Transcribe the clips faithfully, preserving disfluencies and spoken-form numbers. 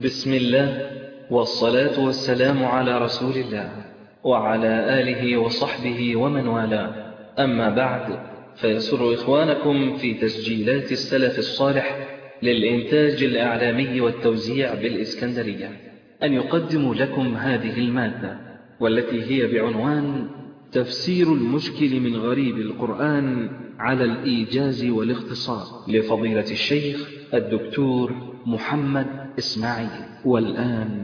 بسم الله والصلاة والسلام على رسول الله وعلى آله وصحبه ومن والاه، أما بعد، فيسر إخوانكم في تسجيلات السلف الصالح للإنتاج الإعلامي والتوزيع بالإسكندرية أن يقدموا لكم هذه المادة، والتي هي بعنوان تفسير المشكل من غريب القرآن على الإيجاز والاختصار لفضيلة الشيخ الدكتور محمد إسماعيل. والآن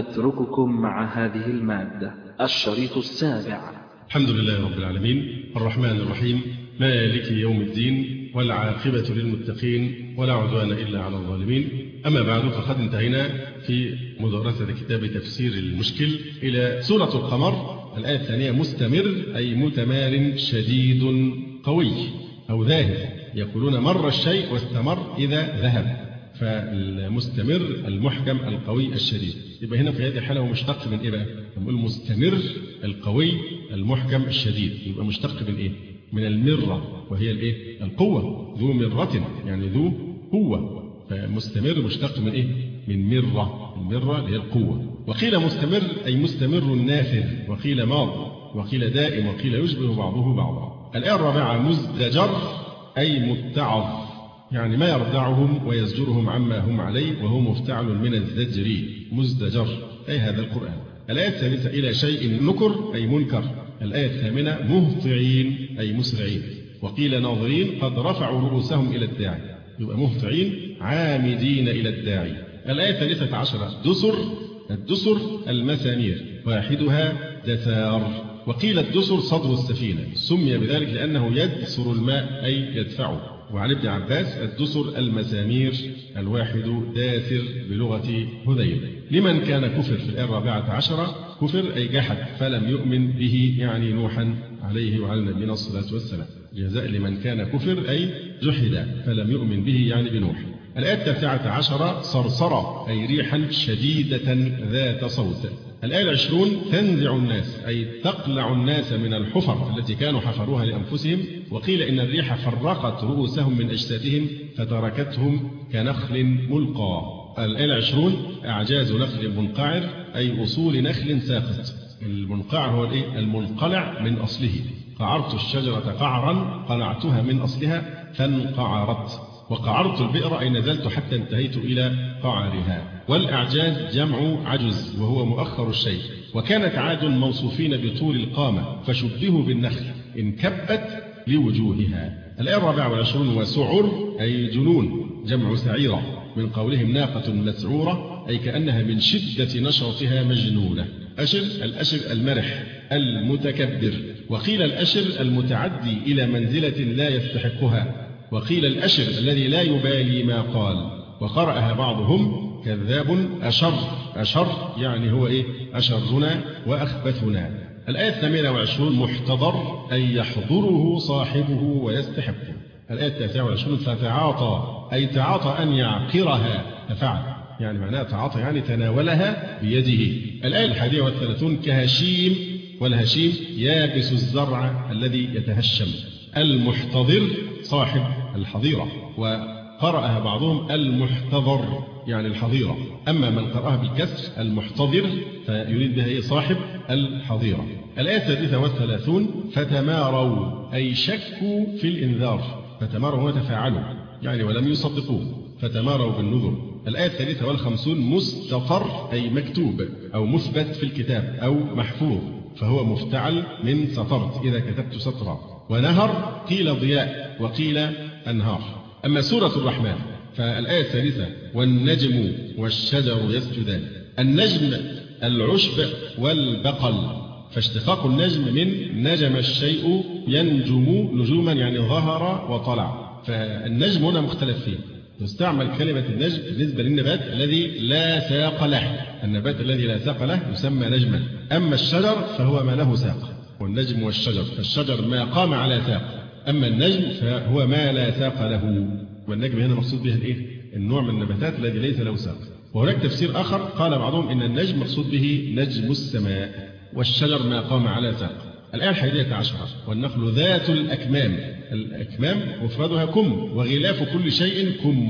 نترككم مع هذه المادة. الشريط السابع. الحمد لله رب العالمين الرحمن الرحيم مالك يوم الدين والعاقبة للمتقين ولا عدوان إلا على الظالمين. أما بعد، فقد انتهينا في مدرسة كتاب تفسير المشكل إلى سورة القمر الآية الثانية. مستمر أي متمار شديد قوي أو ذاهب، يقولون مر الشيء واستمر إذا ذهب، فالمستمر المحكم القوي الشديد. يبقى هنا في هذه الحالة هو مشتق من إيه بقى؟ نقول مستمر القوي المحكم الشديد، يبقى مشتق من إيه؟ من المرة، وهي الإيه؟ القوة، ذو مرة يعني ذو قوة، فمستمر مشتق من إيه؟ من مرة، المرة اللي هي القوة. وقيل مستمر أي مستمر نافذ، وقيل ماض، وقيل دائم، وقيل يشبه بعضه بعضا. الآية الرابعة مزدجر أي متعظ، يعني ما يردعهم ويزجرهم عما هم عليه، وهو مفتعل من الزجر، مزدجر أي هذا القرآن. الآية الثالثة إلى شيء نكر أي منكر. الآية الثامنة مهطعين أي مسرعين، وقيل ناظرين قد رفعوا رؤوسهم إلى الداعي، يبقى مهطعين عامدين إلى الداعي. الآية الثالثة عشرة دسر، الدسر المسامير، واحدها دثار، وقيل الدسر صدر السفينة، سمي بذلك لأنه يدسر الماء أي يدفعه. وعن ابن عباس الدسر المسامير، الواحد داثر بلغة هذيل. لمن كان كفر في الآية الرابعة عشرة، كفر أي جحد فلم يؤمن به، يعني نوحا عليه وعلى نبينا الصلاة والسلام. جزاء لمن كان كفر أي جحد فلم يؤمن به، يعني بنوح. الآية التاسعة عشرة صرصرة أي ريحا شديدة ذات صوت. الآية العشرون تنزع الناس أي تقلع الناس من الحفر التي كانوا حفروها لأنفسهم، وقيل إن الريح فرقت رؤوسهم من أجسادهم فتركتهم كنخل ملقى. الآية العشرون أعجاز نخل منقعر أي أصول نخل ساقط. المنقعر هو الإيه؟ المنقلع من أصله. قعرت الشجرة قعرا قلعتها من أصلها فانقعرت. وقعرت البئر أي نزلت حتى انتهيت إلى قعرها. والأعجاز جمع عجز وهو مؤخر الشيء. وكانت عاد موصوفين بطول القامة فشبهوا بالنخل انكبت لوجوهها. الآية الرابعة والعشرون وسعر أي جنون، جمع سعيرة، من قولهم ناقة مسعورة أي كأنها من شدة نشرتها مجنونة. أشر الأشر المرح المتكبر، وقيل الأشر المتعدي إلى منزلة لا يستحقها، وقيل الأشر الذي لا يبالي ما قال. وقرأها بعضهم كذاب أشر، أشر يعني هو إيه؟ أشرنا وأخبثنا. الآية الثامنة والعشرون محتضر أي يحضره صاحبه ويستحقه. الآية التاسعة والعشرون فتعاطى أي تعاطى أن يعقرها، تفعل يعني معناها تعاطى يعني تناولها بيده. الآية الحادية والثلاثون كهشيم، والهشيم يابس الزرع الذي يتهشم. المحتضر صاحب الحظيرة، وقرأها بعضهم المحتضر يعني الحظيرة. أما من قرأها بالكسر المحتضر فيريد بها إيه؟ صاحب الحظيرة. الآية السادسة والثلاثون فتماروا أي شكوا في الإنذار، فتماروا وتفاعلوا يعني ولم يصدقوه، فتماروا بالنذر. الآية الثالثة والخمسون مستطر أي مكتوب أو مثبت في الكتاب أو محفوظ، فهو مفتعل من سطرت إذا كتبت سطرا. ونهر قيل ضياء وقيل أنهار. أما سورة الرحمن فالآية الثالثة والنجم والشجر يسجدان. النجم العشب والبقل، فاشتقاق النجم من نجم الشيء ينجم نجوما يعني ظهر وطلع، فالنجم هنا مختلف فيه. تستعمل كلمة النجم بالنسبة للنبات الذي لا ساق له، النبات الذي لا ساق له يسمى نجما. أما الشجر فهو ما له ساق، والنجم والشجر، فالشجر ما قام على ساق، أما النجم فهو ما لا ساق له. والنجم هنا مقصود به الإيه؟ النوع من النباتات الذي ليس له ساق. وهناك تفسير آخر قال بعضهم إن النجم مقصود به نجم السماء، والشجر ما قام على ساق. الآية الحادية عشرة والنخل ذات الأكمام، الأكمام مفردها كم، وغلاف كل شيء كمه،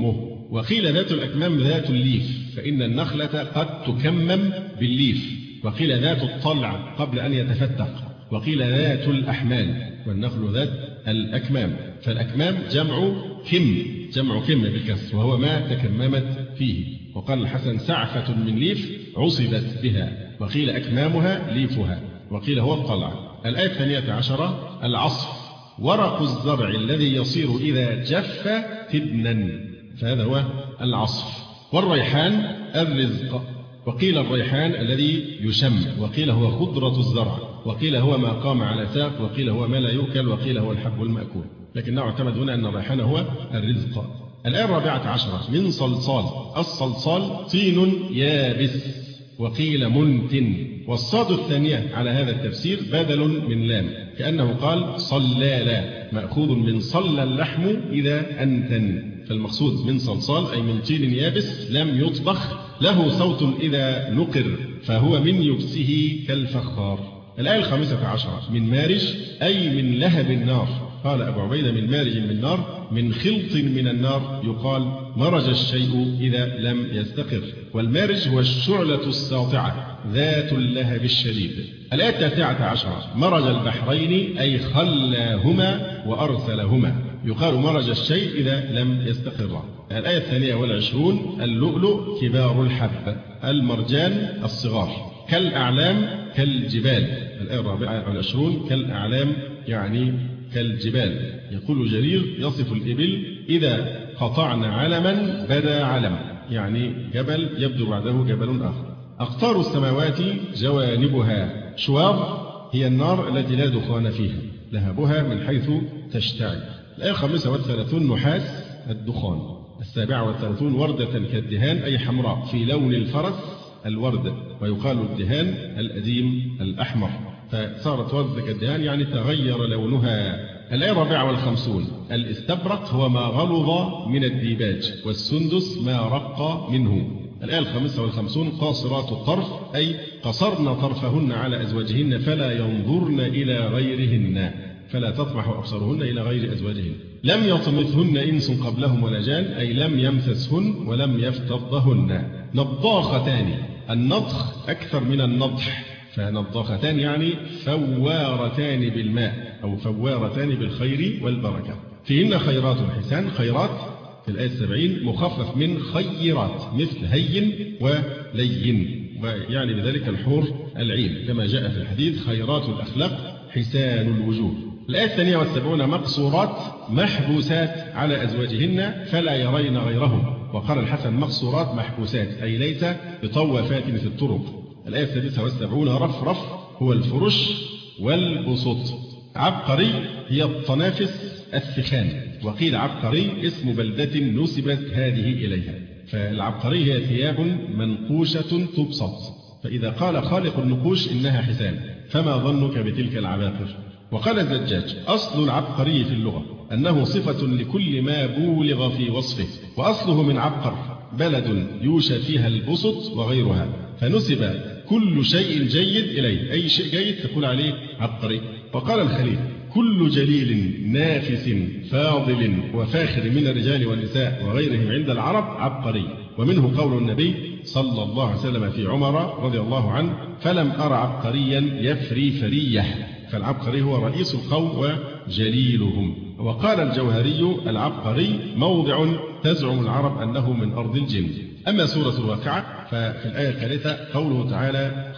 وقيل ذات الأكمام ذات الليف، فإن النخلة قد تكمم بالليف. وقيل ذات الطلع قبل أن يتفتق. وقيل ذات الأحمال، والنخل ذات الأكمام. فالأكمام جمع كم، جمع كم بالكسر، وهو ما تكممت فيه. وقال الحسن سعفة من ليف عصبت بها. وقيل أكمامها ليفها. وقيل هو الطلع. الآية الثانية عشرة العصف، ورق الزرع الذي يصير إذا جف تبنا، فهذا هو العصف. والريحان الرزق. وقيل الريحان الذي يشم، وقيل هو خضرة الزرع، وقيل هو ما قام على ساق، وقيل هو ما لا يؤكل، وقيل هو الحب المأكول، لكنه اعتمد هنا أن الريحان هو الرزق. الآية الرابعة عشرة من صلصال. الصلصال طين يابس، وقيل منتن. والصاد الثانية على هذا التفسير بدل من لام، كأنه قال صلالا، مأخوذ من صلى اللحم إذا أنتن. فالمقصود من صلصال أي من طين يابس لم يطبخ، له صوت إذا نقر، فهو من يبسه كالفخار. الآية الخامسة عشرة من مارج أي من لهب النار. قال أبو عبيدة من مارج من نار، من خلط من النار، يقال مرج الشيء إذا لم يستقر. والمارج هو الشعلة الساطعة ذات اللهب الشديد. الآية التاسعة عشرة مرج البحرين أي خلاهما وأرسلهما، يقال مرج الشيء إذا لم يستقر. الآية الثانية والعشرون اللؤلؤ كبار الحب، المرجان الصغار، كالأعلام كالجبال. الآية الرابعة والعشرون كالأعلام يعني كالجبال. يقول جرير يصف الإبل إذا قطعنا علما بدا علم، يعني جبل يبدو بعده جبل آخر. أقطار السماوات جوانبها، شواظ هي النار التي لا دخان فيها، لهبها من حيث تشتعل. الآية الخامسة والثلاثون نحاس الدخان. السابعة والثلاثون وردة كالدهان أي حمراء في لون الفرس الورد، ويقال الدهان الأديم الأحمر، فصارت وردة كالدهان يعني تغير لونها. الآية الرابعة والخمسون الاستبرق هو ما غلظ من الديباج، والسندس ما رق منه. الآية الخامسة والخمسون قاصرات الطرف أي قصرن طرفهن على أزواجهن فلا ينظرن إلى غيرهن، فلا تطمح أبصارهن إلى غير أزواجهن. لم يطمثهن إنس قبلهم ولا جان أي لم يمسسهن ولم يفتضهن. نضاختان، النضخ أكثر من النضح، فنضاختان يعني فوارتان بالماء أو فوارتان بالخير والبركة. فيهن خيرات حسان، خيرات في الآية السبعين مخفف من خيرات مثل هين ولين، ويعني بذلك الحور العين كما جاء في الحديث خيرات الأخلاق حسان الوجوه. الآية الثانية والسبعون مقصورات محبوسات على أزواجهن فلا يرين غيرهم. وقال الحسن مقصورات محبوسات أي ليس بطوافات في الطرق. الآية السادسة والسبعون رفرف هو الفرش والبسط. عبقري هي الطنافس الثخان، وقيل عبقري اسم بلدة نسبت هذه إليها. فالعبقري هي ثياب منقوشة تبسط، فإذا قال خالق النقوش إنها حسان، فما ظنك بتلك العباقر. وقال الزجاج أصل العبقري في اللغة أنه صفة لكل ما بولغ في وصفه، وأصله من عبقر بلد يوشى فيها البسط وغيرها، فنسب كل شيء جيد إليه، أي شيء جيد تقول عليه عبقري. وقال الخليل كل جليل نافس فاضل وفاخر من الرجال والنساء وغيرهم عند العرب عبقري. ومنه قول النبي صلى الله عليه وسلم في عمر رضي الله عنه فلم أر عبقريا يفري فريه، فالعبقري هو رئيس القوم وجليلهم. وقال الجوهري العبقري موضع تزعم العرب أنه من أرض الجن. أما سورة الواقعة ففي الآية الثالثة قوله تعالى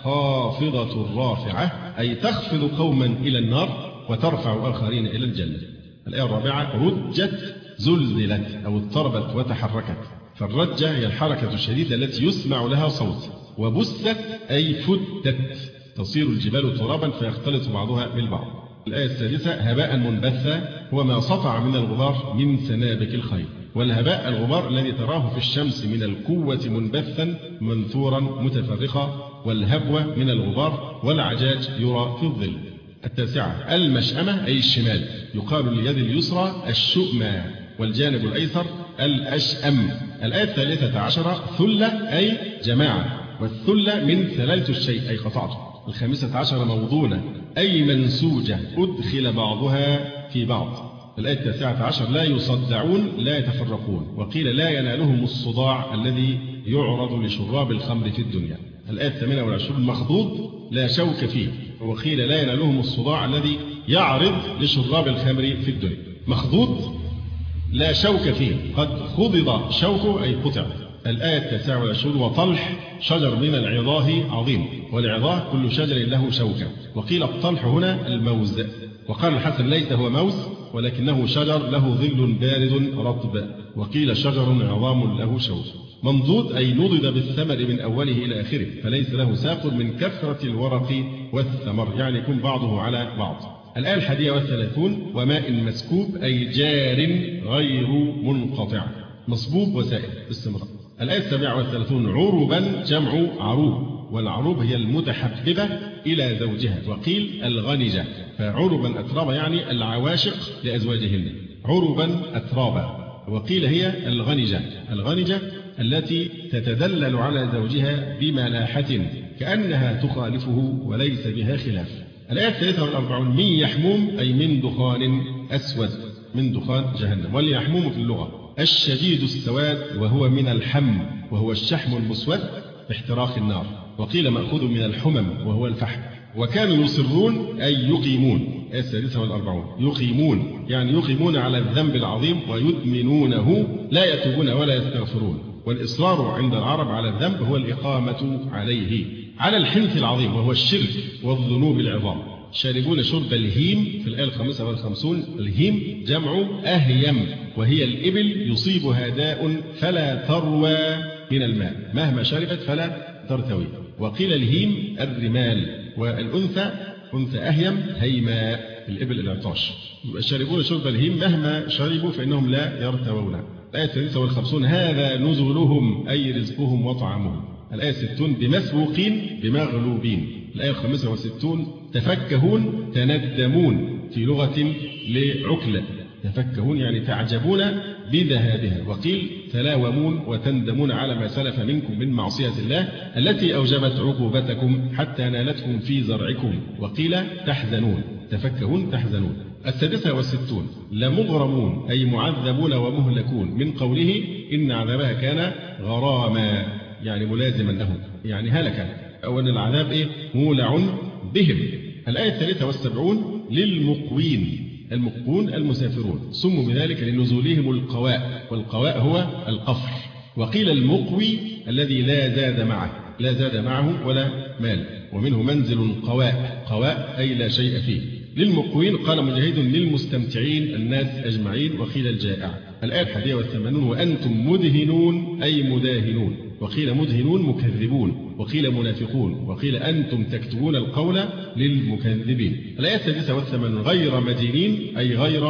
خافضة رافعة أي تخفض قوما إلى النار وترفع آخرين إلى الجنة. الآية الرابعة رجت زلزلت أو اضطربت وتحركت، فالرجة هي الحركة الشديدة التي يسمع لها صوت. وبست أي فتت تصير الجبال ترابا فيختلط بعضها بالبعض. الآية السادسة هباء منبثا هو ما سطع من الغبار من سنابك الخيل. والهباء الغبار الذي تراه في الشمس من القوة منبثا منثورا متفرقا، والهبوة من الغبار والعجاج يرى في الظل. التاسعة المشأمة أي الشمال، يقال لليد اليسرى الشؤمى والجانب الأيسر الأشأم. الآية الثالثة عشرة ثلة أي جماعة، والثلة من ثللت الشيء أي قطعته. الخامسة عشر موضونة أي منسوجة أدخل بعضها في بعض. الآية التاسعة عشر لا يصدعون لا يتفرقون، وقيل لا ينالهم الصداع الذي يعرض لشراب الخمر في الدنيا. الآية الثامنة والعشرون مخضوض لا شوك فيه، وقيل لا ينالهم الصداع الذي يعرض لشراب الخمر في الدنيا. مخضوض لا شوك فيه، قد خضض شوكه أي قطع. الآية التاسعة والعشرون وطلح شجر من العظاه عظيم، والعظاه كل شجر له شوكة، وقيل الطلح هنا الموز. وقال الحسن ليس هو موز ولكنه شجر له ظل بارد رطب، وقيل شجر عظام له شوك. منضود أي نضد بالثمر من أوله إلى آخره، فليس له ساق من كثرة الورق والثمر، يعني يكون بعضه على بعض. الآية الحادية والثلاثون وماء مسكوب أي جار غير منقطع، مصبوب وسائل باستمرار. الآية السابعة والثلاثون عروبا جمع عروب، والعروب هي المتحببة إلى زوجها، وقيل الغنجة، فعربا أترابا يعني العواشق لأزواجهن، عربا أترابا. وقيل هي الغنجة، الغنجة التي تتدلل على زوجها بملاحة كأنها تخالفه وليس بها خلاف. الآية الثالثة والأربعون من يحموم أي من دخان أسود، من دخان جهنم. واليحموم في اللغة الشديد السواد، وهو من الحم وهو الشحم المسود باحتراق النار، وقيل مأخوذ من الحمم وهو الفحم. وكانوا يصرون أي يقيمون. الآية السادسة والأربعون يقيمون يعني يقيمون على الذنب العظيم ويدمنونه، لا يتوبون ولا يستغفرون. والإصرار عند العرب على الذنب هو الإقامة عليه، على الحنث العظيم وهو الشرك والذنوب العظام. شاربون شرب الهيم في الآية الخامسة والخمسون. الهيم جمع أهيم، وهي الإبل يصيبها داء فلا تروى من الماء، مهما شربت فلا ترتوي. وقيل الهيم الرمال، والأنثى أنثى أهيم هيماء، الإبل العطاش. شاربون شرب الهيم مهما شربوا فإنهم لا يرتوون. الآية الثالثة والخمسون هذا نزلهم أي رزقهم وطعامهم. الآية الستون بمسبوقين بمغلوبين. الآية الخامسة والستون تفكهون تندمون في لغة لعقلة، تفكهون يعني تعجبون بذهابها. وقيل تلاومون وتندمون على ما سلف منكم من معصية الله التي أوجبت عقوبتكم حتى نالتكم في زرعكم. وقيل تحزنون، تفكهون تحزنون. السادسة والستون لمغرمون أي معذبون ومهلكون، من قوله إن عذابها كان غراما يعني ملازما لهم، يعني هلك، أو أن العذاب إيه مولع بهم. الآية الثالثة والسبعون للمقوين، المقون المسافرون، سموا بذلك لنزولهم القواء، والقواء هو القفر. وقيل المقوي الذي لا زاد معه، لا زاد معه ولا مال، ومنه منزل قواء، قواء أي لا شيء فيه. للمقوين قال مجاهد للمستمتعين الناس أجمعين، وقيل الجائع. الآية الحادية والثمانون وأنتم مدهنون أي مداهنون، وقيل مدهنون مكذبون، وقيل منافقون، وقيل أنتم تكتبون القول للمكذبين. الآية السادسة والثمانون غير مدينين أي غير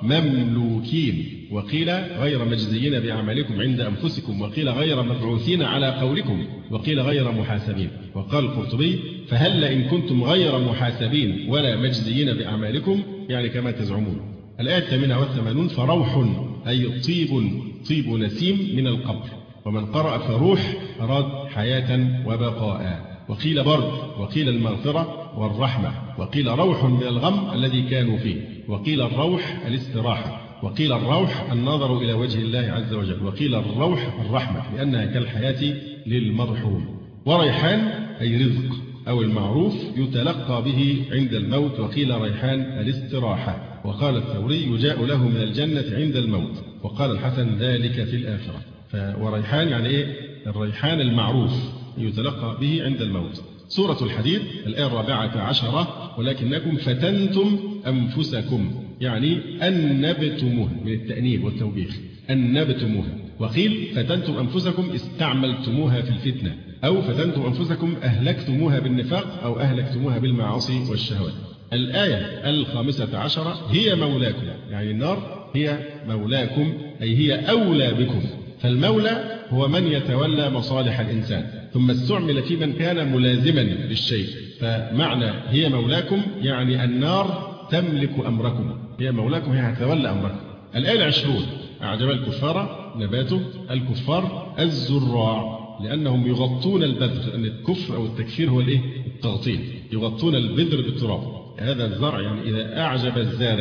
مملوكين، وقيل غير مجزيين بأعمالكم عند أنفسكم، وقيل غير مبعوثين على قولكم، وقيل غير محاسبين. وقال القرطبي فهل إن كنتم غير محاسبين ولا مجزيين بأعمالكم يعني كما تزعمون. الآية الثامنة والثمانون فروح أي طيب، طيب نسيم من القبر. ومن قرأ فروح أراد حياة وبقاء. وقيل برد، وقيل المغفرة والرحمة، وقيل روح من الغم الذي كانوا فيه، وقيل الروح الاستراحة، وقيل الروح النظر إلى وجه الله عز وجل، وقيل الروح الرحمة لأنها كالحياة للمرحوم. وريحان أي رزق أو المعروف يتلقى به عند الموت، وقيل ريحان الاستراحة. وقال الثوري يجاء له من الجنة عند الموت، وقال الحسن ذلك في الآخرة. وريحان يعني إيه؟ الريحان المعروف يتلقى به عند الموت. سورة الحديد الآية الرابعة عشرة ولكنكم فتنتم أنفسكم يعني أنبتموها، من التأنيب والتوبيخ، أنبتموها. وقيل فتنتم أنفسكم استعملتموها في الفتنة، أو فتنتم أنفسكم أهلكتموها بالنفاق، أو أهلكتموها بالمعاصي والشهوات. الآية الخامسة عشرة هي مولاكم، يعني النار هي مولاكم أي هي أولى بكم. فالمولى هو من يتولى مصالح الإنسان، ثم استعمل في من كان ملازما للشيء. فمعنى هي مولاكم يعني النار تملك أمركم، هي مولاكم هي هتولى أمركم. الآية العشرون أعجب الكفار نباته، الكفار الزراع لأنهم يغطون البذر، أن الكفر أو التكفير هو الإيه؟ التغطية، يغطون البذر بالتراب. هذا الزرع يعني إذا أعجب الزارع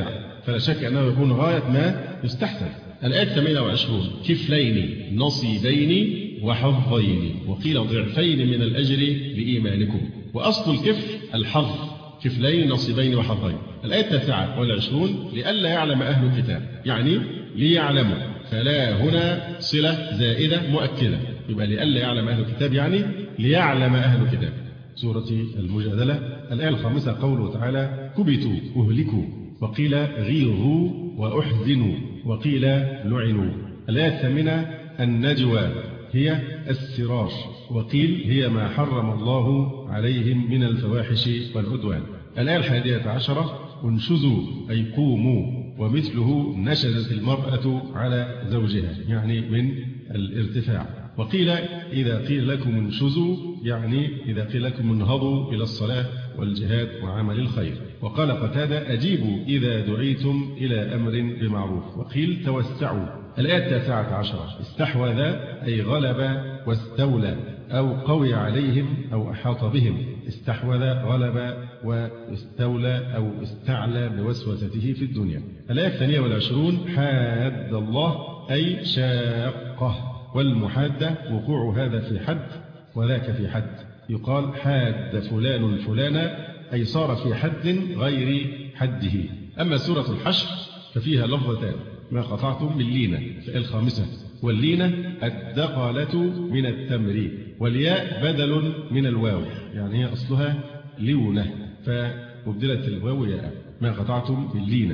فلا شك أنه يكون غاية ما يستحسن. الآية الثامنة والعشرون كفلين نصيبين وحظين وقيل ضعفين من الأجر لإيمانكم. وأصل الكفل الحظ، كفلين نصيبين وحظين. الآية التاسعة والعشرون لئلا يعلم أهل الكتاب، يعني ليعلموا، فلا هنا صلة زائدة مؤكدة، يبقى لئلا يعلم أهل الكتاب يعني ليعلم أهل الكتاب. سورة المجادلة الآية الخامسة قوله تعالى كبتوا أهلكوا وقيل غيظوا وأحزنوا وقيل لعنوا. الآية الثامنة النجوى هي السرار وقيل هي ما حرم الله عليهم من الفواحش والعدوان. الآية الحادية عشرة انشزوا أي قوموا ومثله نشزت المرأة على زوجها يعني من الارتفاع. وقيل إذا قيل لكم انشزوا يعني إذا قيل لكم انهضوا إلى الصلاة والجهاد وعمل الخير. وقال قتادة أجيبوا إذا دعيتم إلى أمر بمعروف. وقيل توسعوا. الآية التاسعة عشرة استحوذ أي غلب واستولى أو قوي عليهم أو أحاط بهم. استحوذ غلب واستولى أو استعلى بوسوسته في الدنيا. الآية الثانية والعشرون حاد الله أي شاقه. والمحادة وقوع هذا في حد وذاك في حد. يقال حاد فلان فلانا أي صار في حد غير حده. أما سورة الحشر ففيها لفظتان ما قطعتم من لينة الخامسة. واللينة الدقلة من التمر والياء بدل من الواو يعني هي أصلها لونة فأبدلت الواو ياء ما قطعتم من لينة.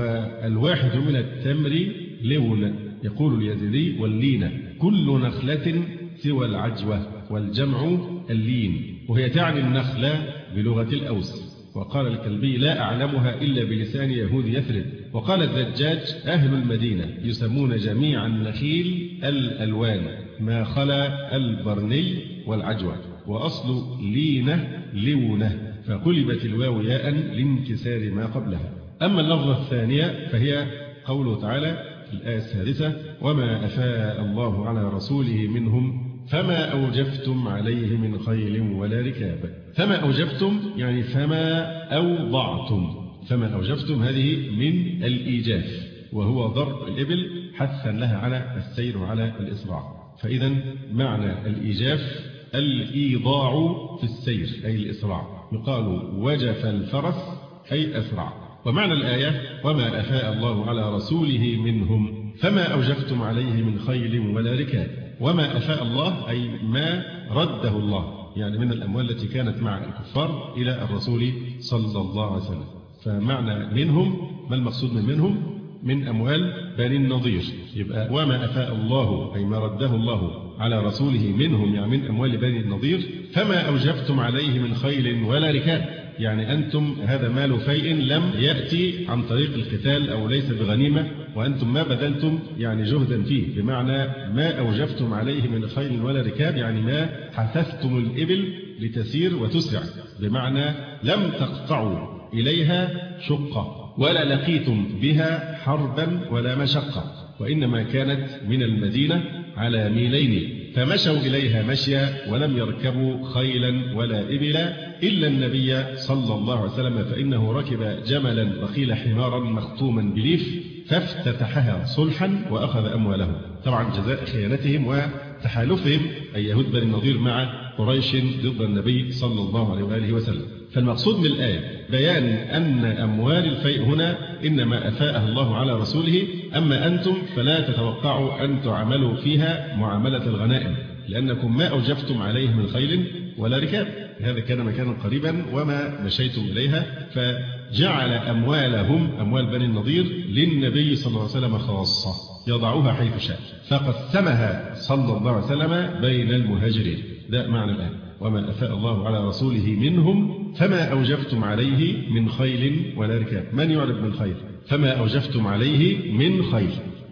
والواحد من التمر لون. يقول اليزيدي واللينة كل نخلة سوى العجوة والجمع اللين وهي تعني النخلة بلغة الأوس. وقال الكلبي لا أعلمها إلا بلسان يهود يثرب. وقال الزجاج أهل المدينة يسمون جميع النخيل الألوان ما خلا البرني والعجوة. وأصل لينة لونة فقلبت الواو ياء لانكسار ما قبلها. أما اللفظة الثانية فهي قوله تعالى في الآية السادسة وما أفاء الله على رسوله منهم فما أوجفتم عليه من خيل ولا ركاب. فما أوجفتم يعني فما أوضعتم. فما أوجفتم هذه من الإيجاف وهو ضرب الإبل حثا لها على السير وعلى الإسراع. فإذا معنى الإيجاف الإيضاع في السير أي الإسراع. يقال وجف الفرس أي أسرع. ومعنى الآية وما أفاء الله على رسوله منهم فما أوجفتم عليه من خيل ولا ركاب. وما أفاء الله أي ما رده الله يعني من الأموال التي كانت مع الكفار إلى الرسول صلى الله عليه وسلم. فمعنى منهم ما المقصود من منهم من أموال بني النضير. يبقى وما أفاء الله أي ما رده الله على رسوله منهم يعني من أموال بني النضير. فما أوجفتم عليه من خيل ولا ركاب يعني أنتم هذا مال فيء لم يأتي عن طريق القتال أو ليس بغنيمة وأنتم ما بذلتم يعني جهدا فيه. بمعنى ما أوجفتم عليه من خيل ولا ركاب يعني ما حثثتم الإبل لتسير وتسرع. بمعنى لم تقطعوا إليها شقة ولا لقيتم بها حربا ولا مشقة وإنما كانت من المدينة على ميلين فمشوا إليها مشيا ولم يركبوا خيلا ولا إبلا إلا النبي صلى الله عليه وسلم فإنه ركب جملا وقيل حمارا مختوما بليف فافتتحها صلحا وأخذ أموالهم. طبعا جزاء خيانتهم وتحالفهم أي يهود بني النضير مع قريش ضد النبي صلى الله عليه وآله وسلم. فالمقصود من الآية بيان أن أموال الفيء هنا إنما أفاءها الله على رسوله. أما أنتم فلا تتوقعوا أن تعاملوا فيها معاملة الغنائم لأنكم ما أوجفتم عليه من خيل ولا ركاب. هذا كان مكانا قريبا وما مشيتم إليها فجعل أموالهم أموال بني النضير للنبي صلى الله عليه وسلم خاصة يضعوها حيث شاء فقسمها صلى الله عليه وسلم بين المهاجرين. ده معنى الآية وما أفاء الله على رسوله منهم فما أوجفتم عليه من خيل ولا ركاب. من يعرف من خيل فما أوجفتم عليه من خيل.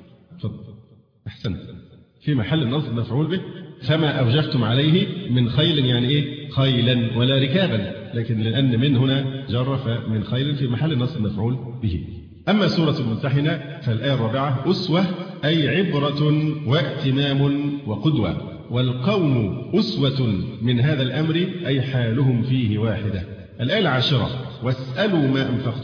أحسن في محل النصب مفعول به فما أوجفتم عليه من خيل يعني إيه خيلا ولا ركابا لكن لأن من هنا جر فمن خيل في محل النصب مفعول به. أما سورة الممتحنة فالآية الرابعة أسوة أي عبرة وائتمام وقدوة والقوم أسوة من هذا الأمر أي حالهم فيه واحدة. الآية العاشرة واسألوا ما أنفقتم.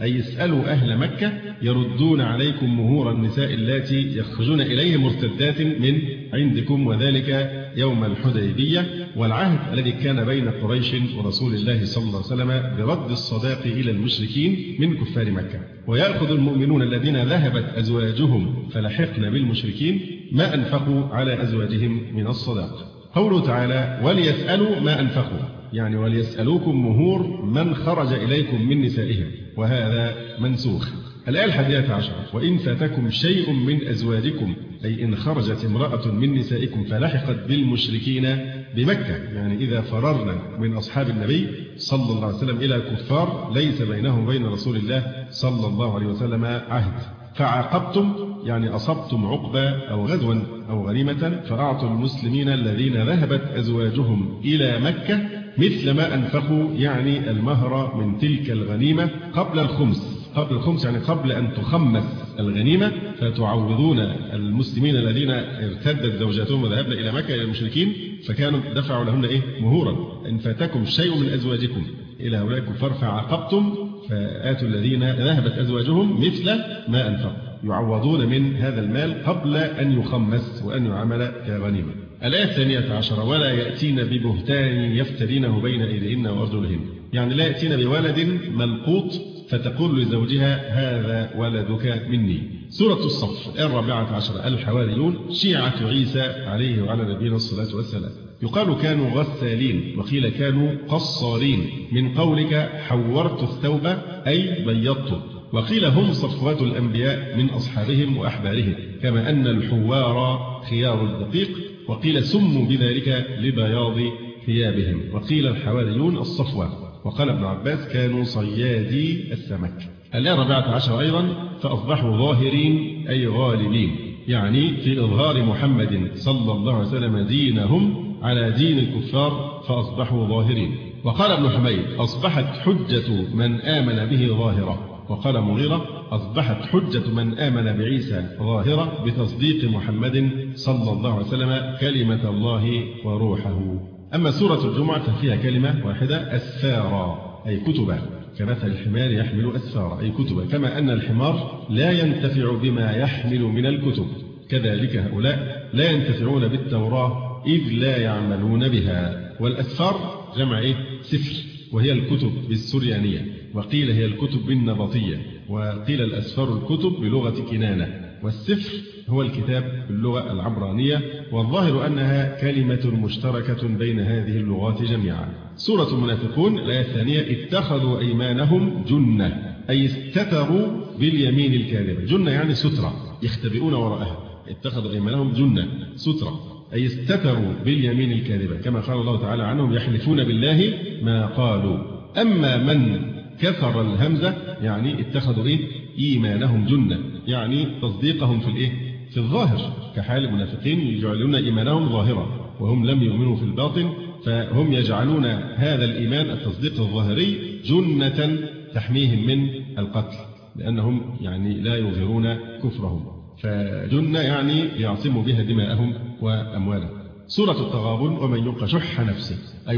أي اسألوا أهل مكة يردون عليكم مهور النساء اللاتي يخرجون إليه مرتدات من عندكم، وذلك يوم الحديبية، والعهد الذي كان بين قريش ورسول الله صلى الله عليه وسلم برد الصداق إلى المشركين من كفار مكة. ويأخذ المؤمنون الذين ذهبت أزواجهم فلحقن بالمشركين ما أنفقوا على أزواجهم من الصداق. قوله تعالى وليسألوا ما أنفقوا، يعني وليسألوكم مهور من خرج إليكم من نسائهم، وهذا منسوخ. الآية الحادية عشر وإن فاتكم شيء من أزواجكم، أي إن خرجت امرأة من نسائكم فلحقت بالمشركين بمكة، يعني إذا فررنا من أصحاب النبي صلى الله عليه وسلم إلى كفار ليس بينهم وبين رسول الله صلى الله عليه وسلم عهد، فعاقبتم يعني أصبتم عقبة أو غزوا أو غنيمة، فأعطوا المسلمين الذين ذهبت أزواجهم إلى مكة مثل ما أنفقوا، يعني المهر من تلك الغنيمة قبل الخمس، قبل الخمس يعني قبل أن تخمس الغنيمة، فتعوضون المسلمين الذين ارتدت زوجاتهم وذهبن إلى مكة إلى المشركين، فكانوا دفعوا لهن إيه مهورا. إن فاتكم شيء من أزواجكم إلى هؤلاء الكفار فعاقبتم فآتوا الذين ذهبت أزواجهم مثل ما أنفقوا، يعوضون من هذا المال قبل أن يخمس وأن يعمل كغنيمة. الآية الثانية عشرة ولا يأتين ببهتان يفترينه بين أيديهن وأرجلهن، يعني لا يأتين بولد ملقوط فتقول لزوجها هذا ولدك مني. سورة الصف الآية الرابعة عشرة الحواريون شيعة عيسى عليه وعلى نبينا الصلاة والسلام. يقال كانوا غسالين، وقيل كانوا قصارين، من قولك حورت الثوب أي بيضته، وقيل هم صفوات الأنبياء من أصحابهم وأحبارهم، كما أن الحوار خيار الدقيق، وقيل سموا بذلك لبياض ثيابهم، وقيل الحواريون الصفوة، وقال ابن عباس كانوا صيادي السمك. الآية الرابعة عشر أيضا فأصبحوا ظاهرين أي غالبين، يعني في إظهار محمد صلى الله عليه وسلم دينهم على دين الكفار فأصبحوا ظاهرين. وقال ابن حميد أصبحت حجة من آمن به ظاهرة، وقال مغيرة أصبحت حجة من آمن بعيسى ظاهرة بتصديق محمد صلى الله عليه وسلم كلمة الله وروحه. أما سورة الجمعة ففيها كلمة واحدة أسفارا أي كتبا، كمثل الحمار يحمل أسفارا أي كتبا، كما أن الحمار لا ينتفع بما يحمل من الكتب، كذلك هؤلاء لا ينتفعون بالتوراة إذ لا يعملون بها. والأسفار جمع إيه؟ سفر، وهي الكتب بالسريانية، وقيل هي الكتب بالنبطية، وقيل الأسفار الكتب بلغة كنانة، والسفر هو الكتاب باللغة العبرانية، والظاهر أنها كلمة مشتركة بين هذه اللغات جميعا. سورة المنافقون الآية الثانية اتخذوا أيمانهم جنة أي استتروا باليمين الكاذبة، جنة يعني سترة يختبئون وراءها، اتخذوا أيمانهم جنة سترة أي استتروا باليمين الكاذبة، كما قال الله تعالى عنهم يحلفون بالله ما قالوا. أما من كثر الهمزة يعني اتخذوا إيه؟ إيمانهم جنة، يعني تصديقهم في الإيه؟ في الظاهر، كحال المنافقين يجعلون إيمانهم ظاهرا وهم لم يؤمنوا في الباطن، فهم يجعلون هذا الإيمان التصديق الظاهري جنة تحميهم من القتل، لأنهم يعني لا يظهرون كفرهم، فجنة يعني يعصموا بها دماءهم وأموالهم. سورة التغابن ومن يوق شح نفسه أي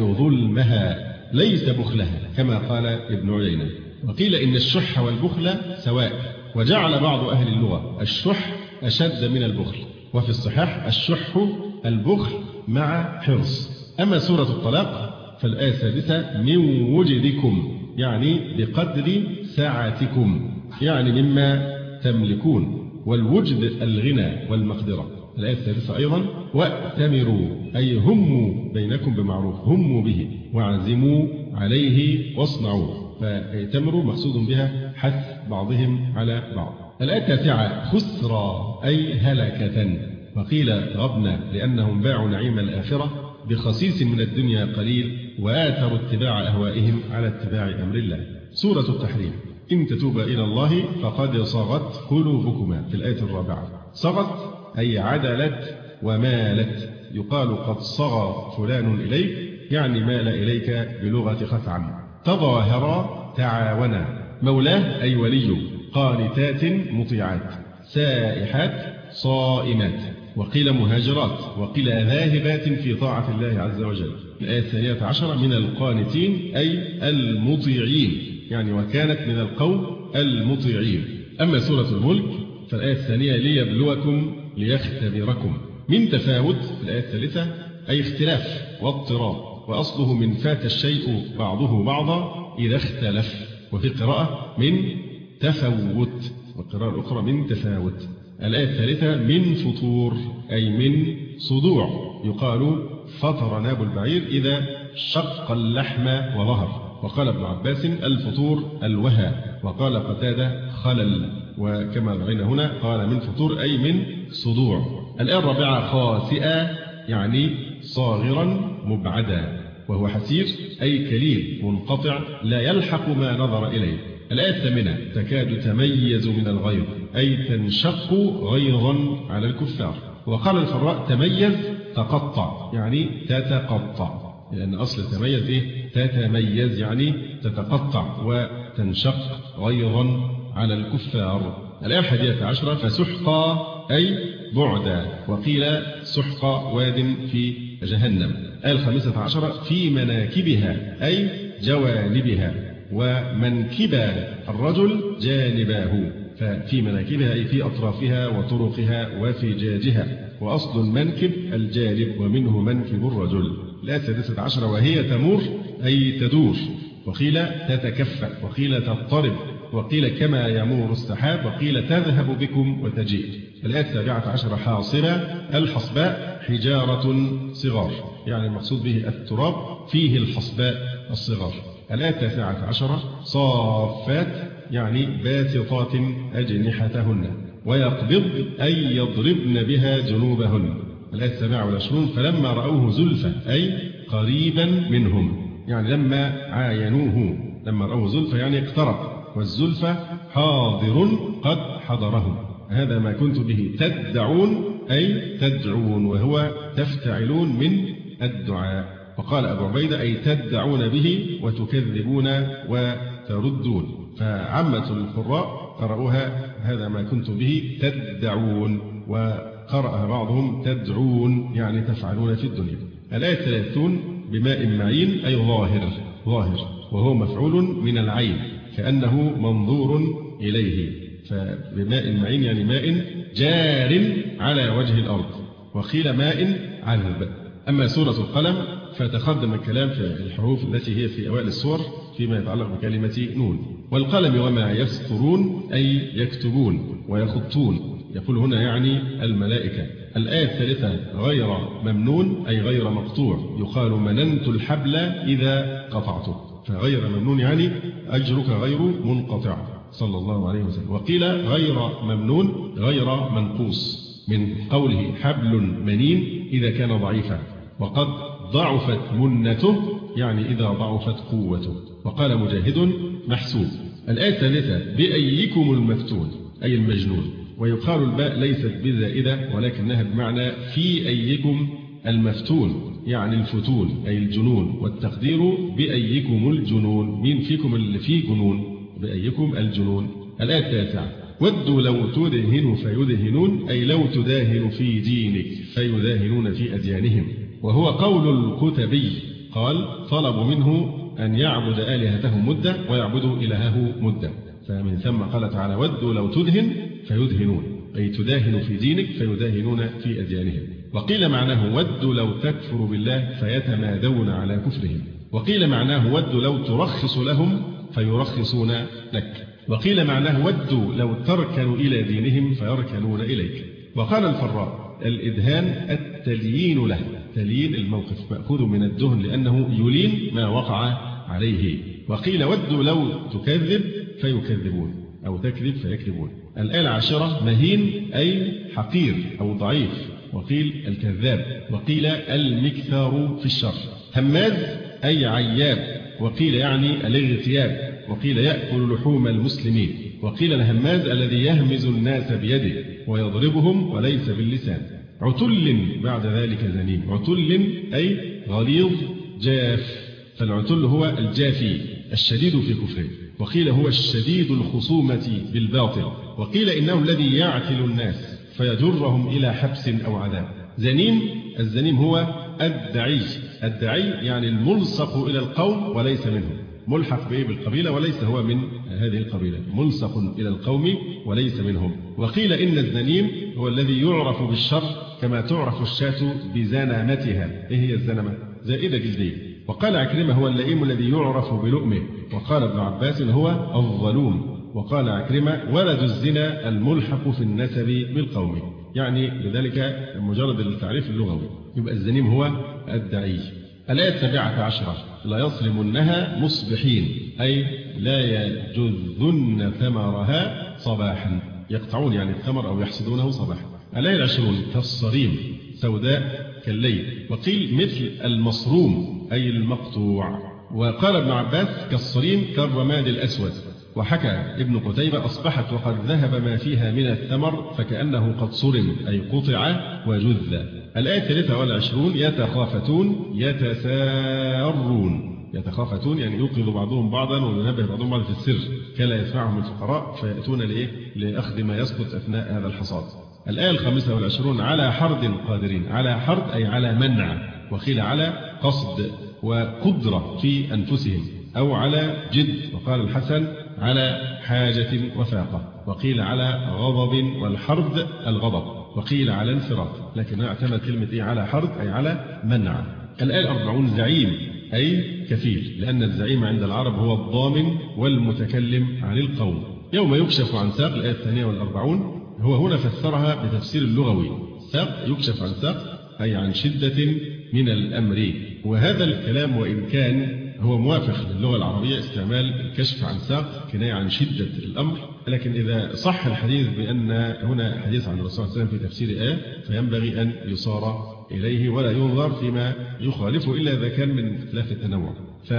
ظلمها ليس بخلها، كما قال ابن عيينة. وقيل إن الشح والبخل سواء، وجعل بعض أهل اللغة الشح أشد من البخل، وفي الصحاح الشح البخل مع حرص. أما سورة الطلاق فالآية السادسة من وجدكم يعني بقدر سعتكم، يعني مما تملكون، والوجد الغنى والمقدرة. الآية السادسة أيضا وأتمروا أي هموا بينكم بمعروف، هموا به وعزموا عليه واصنعوا، فأتمروا مقصود بها حث بعضهم على بعض. الآية التاسعة خسرى أي هلكة، وقيل غبنا لأنهم باعوا نعيم الآخرة بخسيس من الدنيا قليل، وآثروا اتباع أهوائهم على اتباع أمر الله. سورة التحريم إن تتوبا إلى الله فقد صغت قلوبكما في الآية الرابعة. صغت أي عدلت ومالت، يقال قد صغى فلان إليك يعني مال إليك بلغة خثعم. تظاهرا تعاونا مولاه أي ولي، قانتات مطيعات، سائحات صائمات، وقيل مهاجرات، وقيل ذاهبات في طاعة الله عز وجل. الآية الثانية عشرة من القانتين أي المطيعين، يعني وكانت من القوم المطيعين. أما سورة الملك فالآية الثانية ليبلوكم ليختبركم. من تفاوت في الآية الثالثة أي اختلاف واضطراب، وأصله من فات الشيء بعضه بعضا إذا اختلف، وفي قراءة من تفوت، والقراءة الأخرى من تفاوت. الآية الثالثة من فطور أي من صدوع، يقال فطر ناب البعير إذا شق اللحم وظهر. وقال ابن عباس الفطور الوهى، وقال قتادة خلل، وكما رأينا هنا قال من فطور أي من صدوع. الآية الرابعة خاسئة يعني صاغرا مبعدا، وهو حسير أي كليل منقطع لا يلحق ما نظر إليه. الآية الثامنة تكاد تميز من الغيظ أي تنشق غيظا على الكفار. وقال الفراء تميز تقطع يعني تتقطع، لأن أصل تميز إيه؟ تتميز يعني تتقطع وتنشق غيظا على الكفار. الآية الحادية عشرة فسحقا أي بعدا، وقيل سحقا واد في جهنم. الآية الخامسة عشرة في مناكبها أي جوانبها، ومنكب الرجل جانباه، ففي مناكبها أي في أطرافها وطرقها وفجاجها، وأصل المنكب الجانب ومنه منكب الرجل. الآية السادسة عشرة وهي تمور أي تدور، وقيل تتكفأ، وقيل تضطرب، وقيل كما يمور السحاب، وقيل تذهب بكم وتجيء. الآية السابعة عشرة حاصبة الحصباء حجارة صغار، يعني المقصود به التراب فيه الحصباء الصغار. الآية التاسعة عشرة صافات يعني باسطات أجنحتهن، ويقبض أي يضربن بها جنوبهن. الآية السابعة والعشرون فلما رأوه زلفة أي قريبا منهم، يعني لما عاينوه، لما رأوه زلفة يعني اقترب، والزلفة حاضر قد حضرهم. هذا ما كنت به تدعون أي تدعون، وهو تفتعلون من الدعاء. وقال أبو عبيدة أي تدعون به وتكذبون وتردون، فعامة القراء قرأوها هذا ما كنت به تدعون، وقرأها بعضهم تدعون يعني تفعلون في الدنيا. الآية الثلاثون بماء معين أي ظاهر، ظاهر وهو مفعول من العين كأنه منظور إليه، فبماء معين يعني ماء جار على وجه الأرض، وقيل ماء عذب. أما سورة القلم فتقدم الكلام في الحروف التي هي في أوائل السور فيما يتعلق بكلمة نون. والقلم وما يسطرون أي يكتبون ويخطون، يقول هنا يعني الملائكة. الآية الثالثة غير ممنون أي غير مقطوع، يقال مننت الحبل إذا قطعته، فغير ممنون يعني أجرك غير منقطع صلى الله عليه وسلم. وقيل غير ممنون غير منقوص، من قوله حبل منين إذا كان ضعيفا، وقد ضعفت منته يعني إذا ضعفت قوته. وقال مجاهد محسوب. الآية الثالثة بأيكم المفتون أي المجنون، ويقال الباء ليست بزائدة ولكنها بمعنى في أيكم المفتون يعني الفتون أي الجنون، والتقدير بأيكم الجنون، مين فيكم اللي فيه جنون، بأيكم الجنون. الآية التاسعة ودوا لو تدهن فيدهنون أي لو تداهن في دينك فيداهنون في أديانهم. وهو قول الكتبي قال طلبوا منه أن يعبد آلهتهم مدة ويعبدوا إلهه مدة، فمن ثم قال تعالى ودوا لو تدهن فيدهنون أي تداهن في دينك فيداهنون في أديانهم. وقيل معناه ودوا لو تكفر بالله فيتمادون على كفرهم. وقيل معناه ودوا لو ترخص لهم فيرخصون لك. وقيل معناه ودوا لو تركنوا إلى دينهم فيركنون إليك. وقال الفراء الإدهان التليين له، تليين الموقف مأخوذ من الدهن لأنه يلين ما وقع عليه. وقيل ودوا لو تكذب فيكذبون أو تكذب فيكذبون. الآية العاشرة مهين أي حقير أو ضعيف، وقيل الكذاب، وقيل المكثار في الشر. هماز أي عياب، وقيل يعني الاغتياب، وقيل يأكل لحوم المسلمين، وقيل الهماز الذي يهمز الناس بيده ويضربهم وليس باللسان. عتل بعد ذلك زنيم، عتل أي غليظ جاف، فالعتل هو الجافي الشديد في كفره. وقيل هو الشديد الخصومة بالباطل، وقيل إنه الذي يعتل الناس فيجرهم إلى حبس أو عذاب. زنيم، الزنيم هو الدعي، الدعي يعني الملصق إلى القوم وليس منهم، ملحق به بالقبيلة وليس هو من هذه القبيلة، ملصق إلى القوم وليس منهم. وقيل إن الزنيم هو الذي يعرف بالشر كما تعرف الشاة بزنامتها. إيه هي الزنمة؟ زائدة جلدية. وقال عكرمة هو اللئيم الذي يعرف بلؤمه. وقال ابن عباس هو الظلوم. وقال عكرمة ولد الزنا الملحق في النسب بالقوم، يعني لذلك مجرد التعريف اللغوي. يبقى الزنيم هو الدعي. الآية السابعة عشرة لا يصرمنها مصبحين، أي لا يجذن ثمرها صباحا، يقطعون يعني الثمر أو يحصدونه صباحا. الآية العشرون كالصريم سوداء كالليل. وقيل مثل المصروم أي المقطوع. وقال ابن عباس كالصريم كالرماد الأسود. وحكى ابن قتيبة أصبحت وقد ذهب ما فيها من الثمر فكأنه قد صرم أي قطع وجذ. الآية الثالثة والعشرون يتخافتون يتسارون. يتخافتون يعني يوقظ بعضهم بعضا وينبه بعضهم بعضا في السر كلا يسمعهم الفقراء فيأتون لإيه؟ لأخذ ما يسقط أثناء هذا الحصاد. الآية الخامسة والعشرون على حرد قادرين. على حرد أي على منع، وقيل على قصد وقدرة في أنفسهم، أو على جد. وقال الحسن على حاجة وفاقة. وقيل على غضب، والحرد الغضب. وقيل على انفراد، لكن اعتمد كلمة إيه على حرد أي على منع. الآية الأربعون زعيم أي كفيل، لأن الزعيم عند العرب هو الضامن والمتكلم عن القوم. يوم يكشف عن ساق، الآية الثانية والأربعون. هو هنا فسرها بتفسير اللغوي. ساق يكشف عن ساق أي عن شدة من الأمر. وهذا الكلام وإن كان هو موافق للغة العربية استعمال الكشف عن ساق كناية عن شدة الأمر، لكن إذا صح الحديث بأن هنا حديث عن الرسول صلى الله عليه وسلم في تفسير آية فينبغي أن يصار إليه ولا ينظر فيما يخالفه إلا إذا كان من اختلاف التنوع.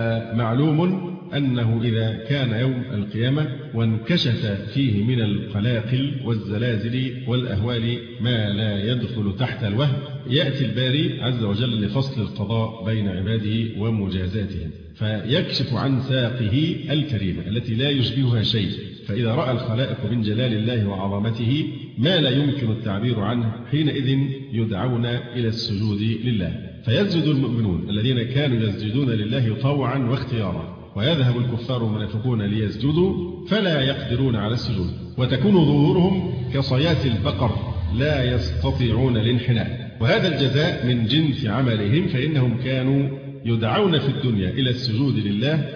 فمعلوم أنه إذا كان يوم القيامة وانكشف فيه من القلاقل والزلازل والأهوال ما لا يدخل تحت الوهم، يأتي الباري عز وجل لفصل القضاء بين عباده ومجازاتهم، فيكشف عن ساقه الكريمة التي لا يشبهها شيء. فإذا رأى الخلائق من جلال الله وعظمته ما لا يمكن التعبير عنه حينئذ يدعون إلى السجود لله، فيسجد المؤمنون الذين كانوا يسجدون لله طوعا واختيارا، ويذهب الكفار والمنافقون ليسجدوا فلا يقدرون على السجود، وتكون ظهورهم كصياس البقر لا يستطيعون الانحناء. وهذا الجزاء من جنس عملهم، فإنهم كانوا يدعون في الدنيا إلى السجود لله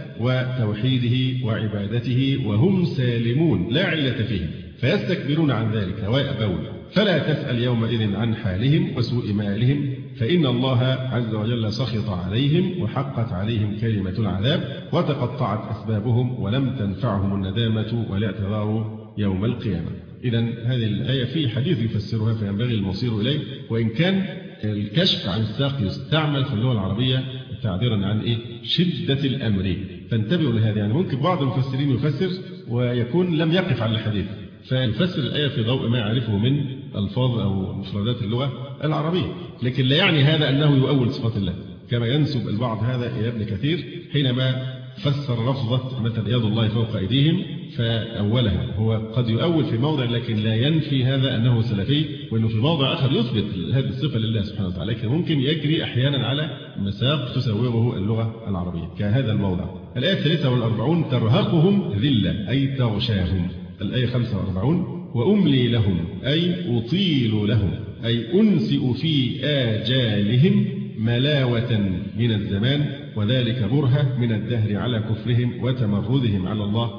وتوحيده وعبادته وهم سالمون لا علة فيهم، فيستكبرون عن ذلك ويأبون. فلا تسأل يومئذ عن حالهم وسوء مآلهم، فإن الله عز وجل سخط عليهم وحقت عليهم كلمة العذاب وتقطعت أسبابهم ولم تنفعهم الندامة والاعتذار يوم القيامة. إذن هذه الآية في حديث يفسرها فينبغي المصير إليه، وإن كان الكشف عن الساق يستعمل في اللغة العربية تعبيرا عن إيه؟ شدة الأمر. فانتبهوا لهذا، يعني ممكن بعض المفسرين يفسر ويكون لم يقف على الحديث فيفسر الآية في ضوء ما يعرفه من ألفاظ أو مفردات اللغة العربية، لكن لا يعني هذا أنه يؤول صفات الله كما ينسب البعض هذا إلى ابن كثير حينما فسر لفظة مثل يد الله فوق أيديهم فأولها. هو قد يؤول في موضع لكن لا ينفي هذا أنه سلفي، وأنه في موضع آخر يثبت هذه الصفة لله سبحانه وتعالى، لكن ممكن يجري أحيانا على مساق تسوغه اللغة العربية كهذا الموضع. الآية الثالثة والأربعون ترهقهم ذلة أي تغشاهم. الآية خمسة وأربعون وأملي لهم أي أطيل لهم أي أنسئ في آجالهم ملاوة من الزمان، وذلك برهة من الدهر على كفرهم وتمردهم على الله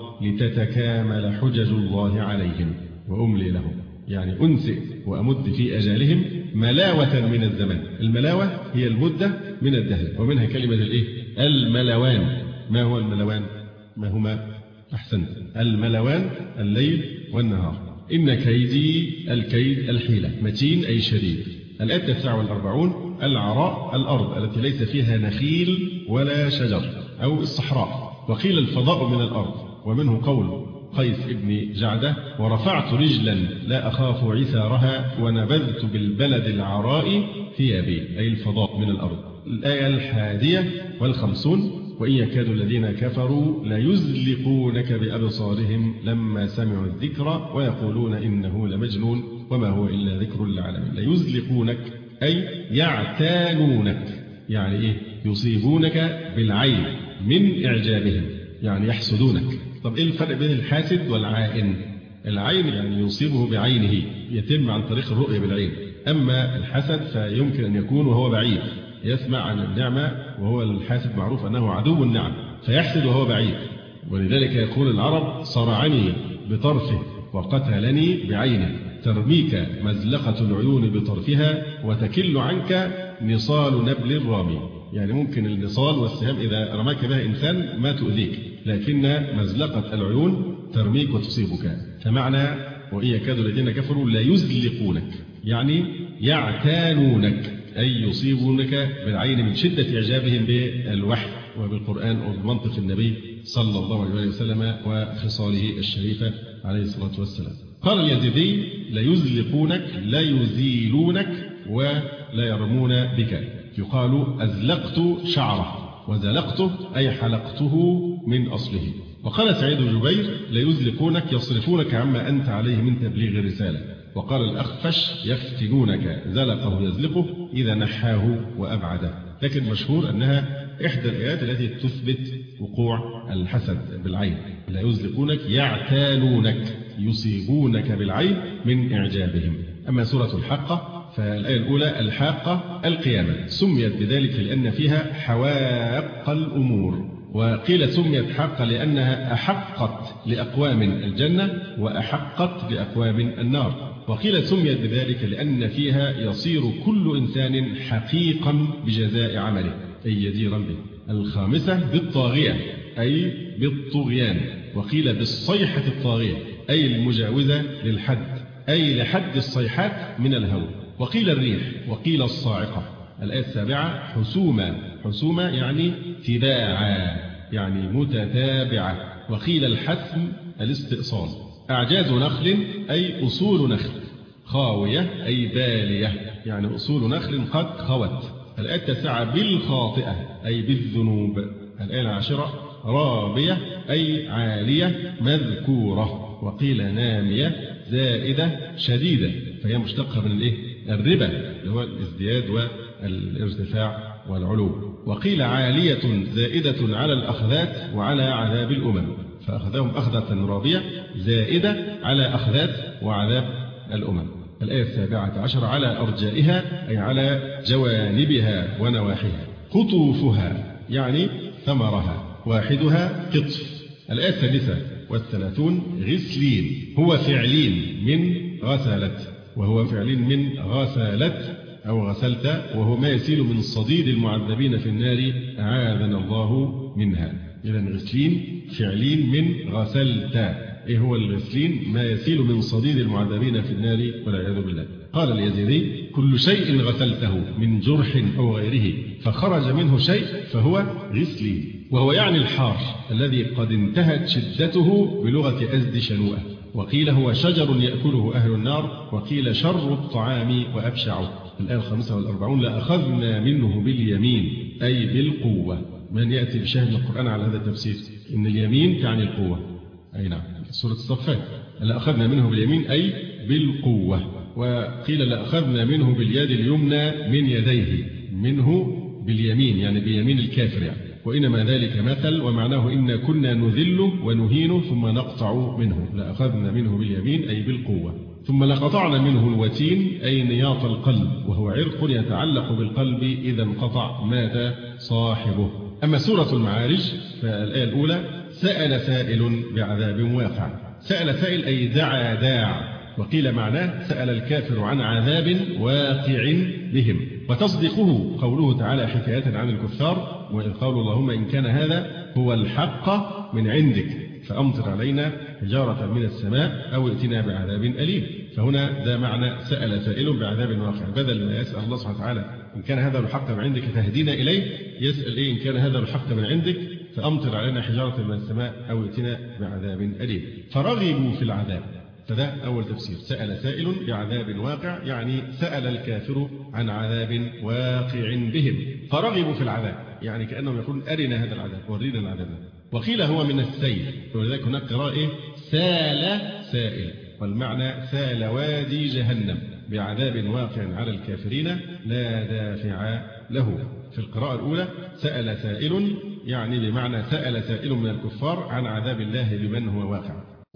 لتتكامل حجج الله عليهم. وأملي لهم يعني أنسئ وأمد في أجالهم ملاوة من الزمان. الملاوة هي المدة من الدهر، ومنها كلمة الإيه؟ الملوان. ما هو الملوان؟ ما هما؟ أحسنت، الملوان الليل والنهار. إن كيدي الكيد الحيلة، متين أي شديد. الآية التاسعة والأربعون العراء الأرض التي ليس فيها نخيل ولا شجر أو الصحراء. وقيل الفضاء من الأرض، ومنه قول قيس ابن جعدة ورفعت رجلا لا أخاف عثارها ونبذت بالبلد العراء ثيابي أي الفضاء من الأرض. الآية الحادية والخمسون وإن يكاد الذين كفروا ليزلقونك بأبصارهم لما سمعوا الذكر ويقولون إنه لمجنون وما هو إلا ذكر للعالمين. ليزلقونك أي يعتانونك، يعني إيه؟ يصيبونك بالعين من إعجابهم يعني يحسدونك. طب إيه الفرق بين الحاسد والعائن؟ العين يعني يصيبه بعينه، يتم عن طريق الرؤية بالعين. أما الحسد فيمكن أن يكون وهو بعيد، يسمع عن النعمة، وهو الحاسد معروف أنه عدو النعم، فيحسد وهو بعيد. ولذلك يقول العرب: صرعني بطرفه وقتلني بعينه، ترميك مزلقة العيون بطرفها وتكل عنك نصال نبل الرامي. يعني ممكن النصال والسهام إذا رماك بها إنسان ما تؤذيك، لكن مزلقة العيون ترميك وتصيبك. فمعنى وإن يكاد الذين كفروا لا يزلقونك يعني يعتانونك، أي يصيبونك بالعين من شدة إعجابهم بالوحي وبالقرآن وبمنطق النبي صلى الله عليه وسلم وخصاله الشريفة عليه الصلاة والسلام. قال اليزيدي: لا يزلقونك لا يزيلونك ولا يرمون بك. يقال أزلقت شعره وزلقته أي حلقته من أصله. وقال سعيد بن جبير: لا يزلقونك يصرفونك عما أنت عليه من تبليغ الرسالة. وقال الأخفش: يفتنونك زلقه يزلقه إذا نحاه وأبعده. لكن مشهور أنها إحدى الآيات التي تثبت وقوع الحسد بالعين. لا يزلقونك يعتانونك، يصيبونك بالعين من إعجابهم. أما سورة الحاقة فالآية الأولى: الحاقة القيامة، سميت بذلك لأن فيها حواق الأمور. وقيل سميت حاقة لأنها أحقت لأقوام الجنة وأحقت لأقوام النار. وقيل سميت بذلك لأن فيها يصير كل إنسان حقيقا بجزاء عمله، أي جديرا به. الخامسة: بالطاغية أي بالطغيان. وقيل بالصيحة الطاغية أي المجاوزة للحد، أي لحد الصيحات من الهوى. وقيل الريح وقيل الصاعقة. الآية السابعة: حسوما، حسوما يعني تباعا يعني متتابعة. وقيل الحسم الاستئصال. أعجاز نخل أي أصول نخل. خاوية أي بالية يعني أصول نخل قد خوت. الآية التاسعة: بالخاطئة أي بالذنوب. الآية العاشرة: رابية أي عالية مذكورة. وقيل نامية زائدة شديدة، فهي مشتقة من الإيه؟ الربا اللي هو الازدياد والارتفاع والعلو. وقيل عالية زائدة على الأخذات وعلى عذاب الأمم، فأخذهم أخذة رابية زائدة على أخذات وعذاب الأمم. الآية السابعة عشر: على أرجائها أي على جوانبها ونواحيها. قطوفها يعني ثمرها، واحدها قطف. الآية السادسة والثلاثون: غسلين، هو فعلين من غسلت، وهو فعلين من غسلت أو غسلت، وهو ما يسيل من صديد المعذبين في النار أعاذنا الله منها. إذن غسلين فعلين من غسلت. إيه هو الغسلين؟ ما يسيل من صديد المعذبين في النار والعياذ بالله. قال اليزيدي: كل شيء غسلته من جرح أو غيره فخرج منه شيء فهو غسلين. وهو يعني الحار الذي قد انتهت شدته بلغة أزد شنوءة. وقيل هو شجر يأكله أهل النار، وقيل شر الطعام وأبشعه. الآية الخامسة والأربعون: لأخذنا منه باليمين أي بالقوة. من يأتي بشاهد من القرآن على هذا التفسير؟ إن اليمين تعني القوة. أي نعم، سورة الصفات: لأخذنا منه باليمين أي بالقوة. وقيل لأخذنا منه باليد اليمنى من يديه، منه باليمين يعني بيمين الكافر يعني. وإنما ذلك مثل، ومعناه إن كنا نذل ونهين ثم نقطع منه. لأخذنا منه باليمين أي بالقوة. ثم لقطعنا منه الوتين أي نياط القلب، وهو عرق يتعلق بالقلب، إذا انقطع مات صاحبه. أما سورة المعارج فالآية الأولى: سأل سائل بعذاب واقع. سأل سائل أي دعا داع. وقيل معناه: سأل الكافر عن عذاب واقع بهم. وتصديقه قوله تعالى حكاية عن الكفار: وإذ قالوا اللهم إن كان هذا هو الحق من عندك فأمطر علينا حجارة من السماء أو ائتنا بعذاب أليم. فهنا ده معنى سأل سائل بعذاب واقع، بدل ما يسأل الله سبحانه وتعالى إن كان هذا الحق من عندك تهدينا إليه، يسأل إيه؟ إن كان هذا الحق من عندك فأمطر علينا حجارة من السماء أو ائتنا بعذاب أليم. فرغبوا في العذاب. فده أول تفسير: سأل سائل بعذاب واقع، يعني سأل الكافر عن عذاب واقع بهم، فرغبوا في العذاب، يعني كأنهم يقولون أرنا هذا العذاب، ورينا العذاب. وقيل هو من السيل، ولذلك هناك قراءة إيه؟ سال سائل، والمعنى سال وادي جهنم بعذاب واقع على الكافرين لا دافع له. في القراءة الأولى: سأل سائل يعني بمعنى سأل سائل من الكفار عن عذاب الله لمن هو واقع.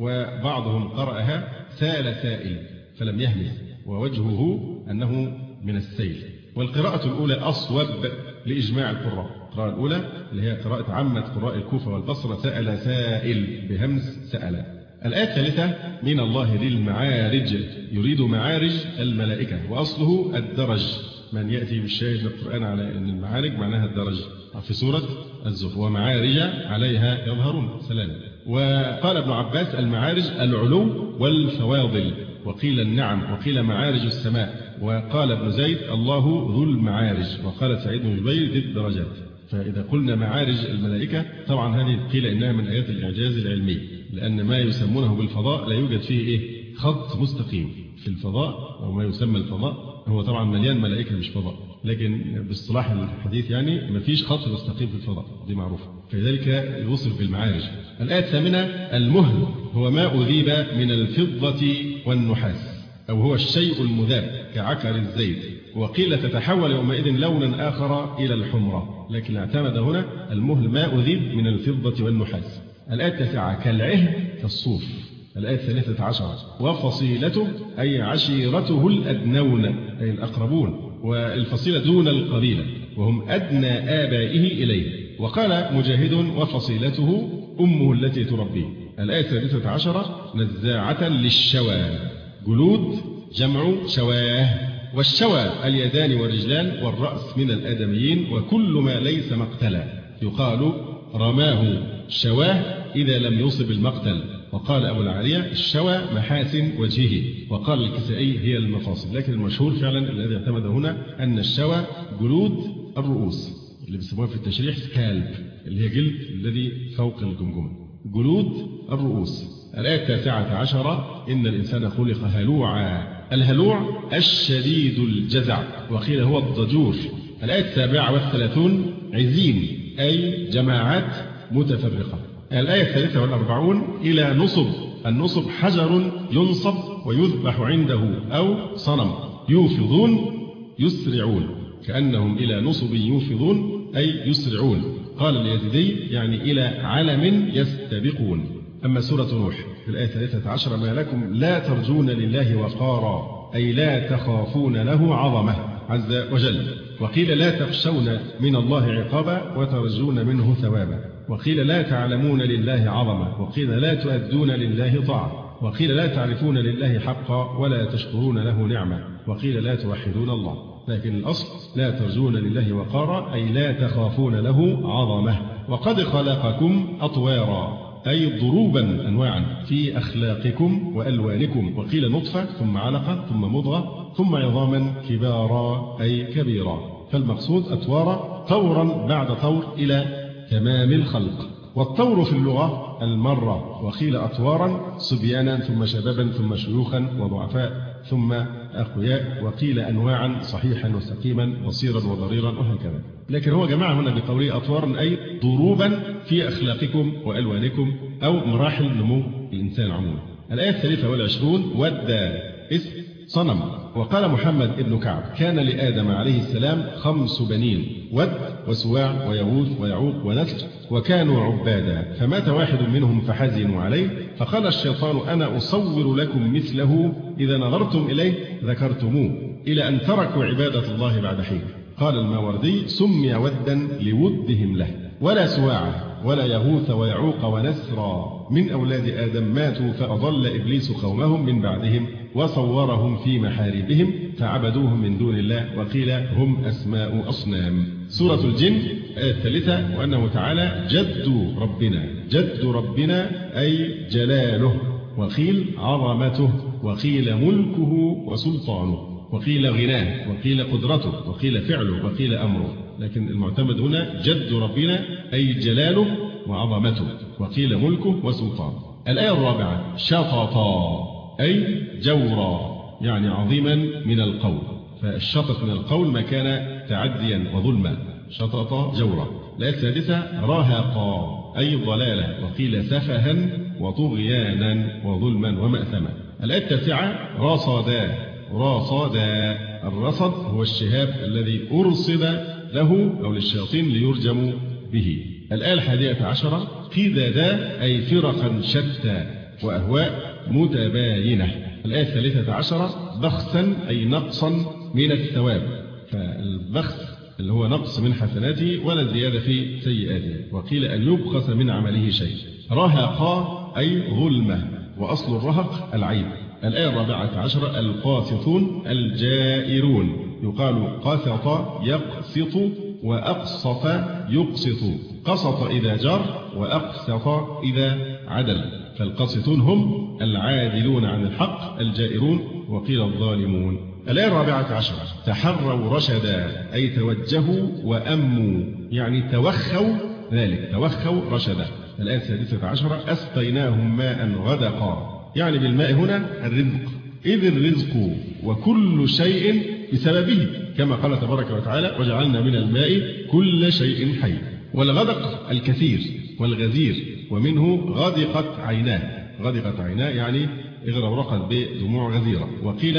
وبعضهم قرأها سأل سائل فلم يهمس ووجهه أنه من السيل. والقراءة الأولى أصوب لإجماع القراء. القراءة الأولى اللي هي قراءة عامة قراء الكوفة والبصرة سأل سائل بهمس سأل. الآية الثالثة من الله للمعارج يريد معارج الملائكة وأصله الدرج. من يأتي بالشاهد من القرآن على أن المعارج معناها الدرج في سورة الزخرف ومعارج عليها يظهرون سلام. وقال ابن عباس المعارج العلو والفواضل وقيل النعم وقيل معارج السماء. وقال ابن زيد الله ذو المعارج وقال سعيد بن جبير ذي الدرجات. فإذا قلنا معارج الملائكة طبعا هذه قيل إنها من آيات الإعجاز العلمي لأن ما يسمونه بالفضاء لا يوجد فيه إيه خط مستقيم في الفضاء أو ما يسمى الفضاء. هو طبعا مليان ملائكة مش فضاء لكن باصطلاح الحديث يعني ما فيش خط مستقيم في الفضاء دي معروفة فلذلك يوصف بالمعارج. الآية الثامنة المهل هو ما أذيب من الفضة والنحاس أو هو الشيء المذاب كعكر الزيت. وقيل تتحول يومئذ لونا آخر إلى الحمرة لكن اعتمد هنا المهل ما أذيب من الفضة والنحاس. الآية التاسعة كالعهن كالصوف. الآية الثالثة عشرة وفصيلته أي عشيرته الأدنون أي الأقربون والفصيلة دون القبيلة وهم أدنى آبائه إليه. وقال مجاهد وفصيلته أمه التي تربيه. الآية الثالثة عشرة نزاعة للشوى جلود جمع شواه والشوى اليدان والرجلان والرأس من الآدميين وكل ما ليس مقتلا يقال رماه شواه إذا لم يصب المقتل. وقال أبو العالية الشوى محاسن وجهه وقال الكسائي هي المفاصل لكن المشهور فعلا الذي اعتمد هنا أن الشوى جلود الرؤوس اللي بيسموها في التشريح سكالب اللي هي جلد الذي فوق الجمجمة جلود الرؤوس. الآية التاسعة عشرة إن الإنسان خلق هلوعا. الهلوع الشديد الجزع وقيل هو الضجور. الآية السابعة والثلاثون عزين أي جماعات متفرقة. الآية الثالثة والأربعون إلى نصب. النصب حجر ينصب ويذبح عنده أو صنم. يوفضون يسرعون كأنهم إلى نصب يوفضون أي يسرعون. قال اليزيدي يعني إلى علم يستبقون. أما سورة نوح في الآية الثالثة عشر ما لكم لا ترجون لله وقارا أي لا تخافون له عظمة عز وجل. وقيل لا تخشون من الله عقابا وترجون منه ثوابا. وقيل لا تعلمون لله عظمة وقيل لا تؤدون لله طاعة وقيل لا تعرفون لله حقا ولا تشكرون له نعمة وقيل لا توحدون الله. لكن الأصل لا ترجون لله وقارا أي لا تخافون له عظمة. وقد خلقكم أطوارا أي ضروبا أنواعا في أخلاقكم وألوانكم. وقيل نطفة ثم علقة ثم مضغة ثم عظاما كبارا أي كبيرا. فالمقصود أطوارا طورا بعد طور إلى تمام الخلق. والطور في اللغة المرة. وقيل أطوارا صبيانا ثم شبابا ثم شيوخا وضعفاء ثم أقوياء. وقيل أنواعا صحيحا وسقيما بصيرا وضريرا وهكذا. لكن هو جمع هنا بقوله أطوارا أي ضروبا في أخلاقكم وألوانكم أو مراحل نمو الإنسان عموما. الآية الثالثة والعشرون ودى اسم صنم. وقال محمد ابن كعب كان لآدم عليه السلام خمس بنين ود وسواع ويغوث ويعوق ونسر وكانوا عبادا فمات واحد منهم فحزنوا عليه فقال الشيطان أنا أصور لكم مثله إذا نظرتم إليه ذكرتموه إلى أن تركوا عبادة الله بعد حين. قال الماوردي سمي ودا لودهم له. ولا سواع ولا يغوث ويعوق ونسرا من أولاد آدم ماتوا فأضل إبليس قومهم من بعدهم وصورهم في محاربهم فعبدوهم من دون الله وقيل هم أسماء أصنام. سورة الجن آية الثالثة وأنه تعالى جد ربنا. جد ربنا أي جلاله وقيل عظمته وقيل ملكه وسلطانه وقيل غناه وقيل قدرته وقيل فعله وقيل أمره. لكن المعتمد هنا جد ربنا أي جلاله وعظمته وقيل ملكه وسلطانه. الآية الرابعة شططا أي جورا يعني عظيما من القول. فالشطط من القول ما كان تعديا وظلما شطط جورا. الآية السادسة رهقا أي ضلالة وقيل سفها وطغيانا وظلما ومأثما. الآية التاسعة رصدا. رصدا الرصد هو الشهاب الذي أرصد له أو للشياطين ليرجموا به. الآية الحادية عشرة قددا أي فرقا شتى وأهواء متباينة. الآية الثالثة عشرة بخسا أي نقصا من الثواب، فالبخس اللي هو نقص من حسناته ولا زيادة في سيئاته، وقيل أن يبخس من عمله شيء. رهقا أي ظلمة، وأصل الرهق العيب. الآية الرابعة عشرة القاسطون الجائرون، يقال قسط يقسط وأقسط يقسط، قسط إذا جار وأقسط إذا عدل، فالقاسطون هم العادلون عن الحق الجائرون، وقيل الظالمون. الآية الرابعة عشرة تحروا رشدا أي توجهوا وأموا، يعني توخوا ذلك، توخوا رشدا. الآية السادسة عشرة أسقيناهم ماء غدقا، يعني بالماء هنا الرزق، إذ الرزق وكل شيء بسببه، كما قال تبارك وتعالى وجعلنا من الماء كل شيء حي. والغدق الكثير والغزير، ومنه غدقت عيناه، غدقت عيناه يعني اغرقت بدموع غزيرة. وقيل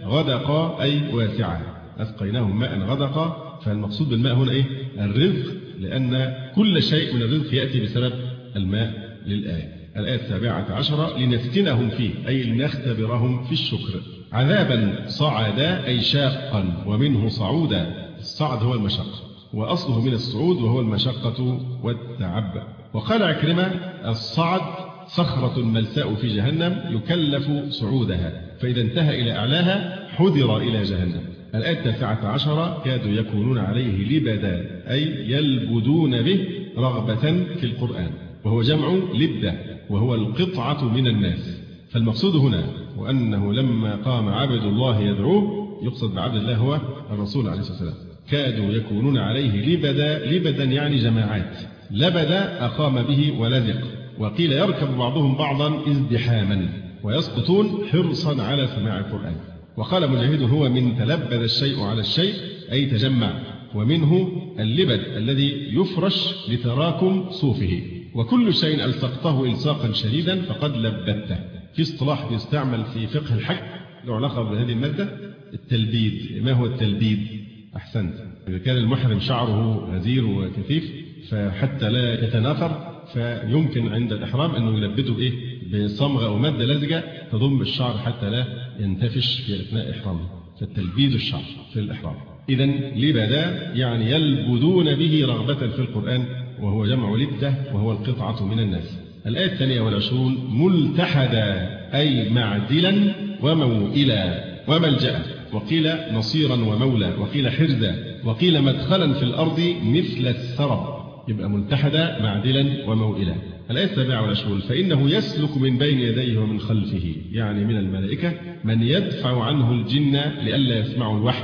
غدقا أي واسعة، أسقيناهم ماء غدقا، فالمقصود بالماء هنا إيه؟ الرزق، لأن كل شيء من الرزق يأتي بسبب الماء للآية. الآية السابعة عشرة لنفتنهم فيه أي لنختبرهم في الشكر. عذابا صعدا أي شاقا، ومنه صعودا، الصعد هو المشقة، وأصله من الصعود وهو المشقة والتعب. وقال عكرمة الصعد صخرة ملساء في جهنم يكلف صعودها، فإذا انتهى إلى أعلاها حذر إلى جهنم. الآية التاسعة عشرة كادوا يكونون عليه لبدا أي يلبدون به رغبة في القرآن، وهو جمع لبدة، وهو القطعة من الناس. فالمقصود هنا وأنه لما قام عبد الله يدعوه، يقصد بعبد الله هو الرسول عليه الصلاة والسلام، كادوا يكونون عليه لبدا، لبدا يعني جماعات، لبدا أقام به ولزق. وقيل يركب بعضهم بعضا ازدحاما، ويسقطون حرصا على سماع القرآن. وقال مجاهد هو من تلبد الشيء على الشيء أي تجمع، ومنه اللبد الذي يفرش لتراكم صوفه. وكل شيء ألصقته إلصاقا شديدا فقد لبدته. في اصطلاح يستعمل في فقه الحج له علاقة بهذه المادة، التلبيد. ما هو التلبيد؟ أحسنت، إذا كان المحرم شعره غزير وكثيف فحتى لا يتناثر، فيمكن عند الإحرام أنه يلبده بإيه؟ بصمغة أو مادة لزجة تضم الشعر حتى لا ينتفش في أثناء إحرامه، فالتلبيد الشعر في الإحرام. إذن لبدا يعني يلبدون به رغبة في القرآن، وهو جمع لبدة، وهو القطعة من الناس. الآية الثانية والعشرون ملتحدا أي معدلا وموئلا وملجأ، وقيل نصيرا ومولى، وقيل حرزا، وقيل مدخلا في الأرض مثل السرب، يبقى ملتحدا معدلا وموئلا. الآية السابعة والعشرون فإنه يسلك من بين يديه ومن خلفه، يعني من الملائكة من يدفع عنه الجن لئلا يسمعوا الوحي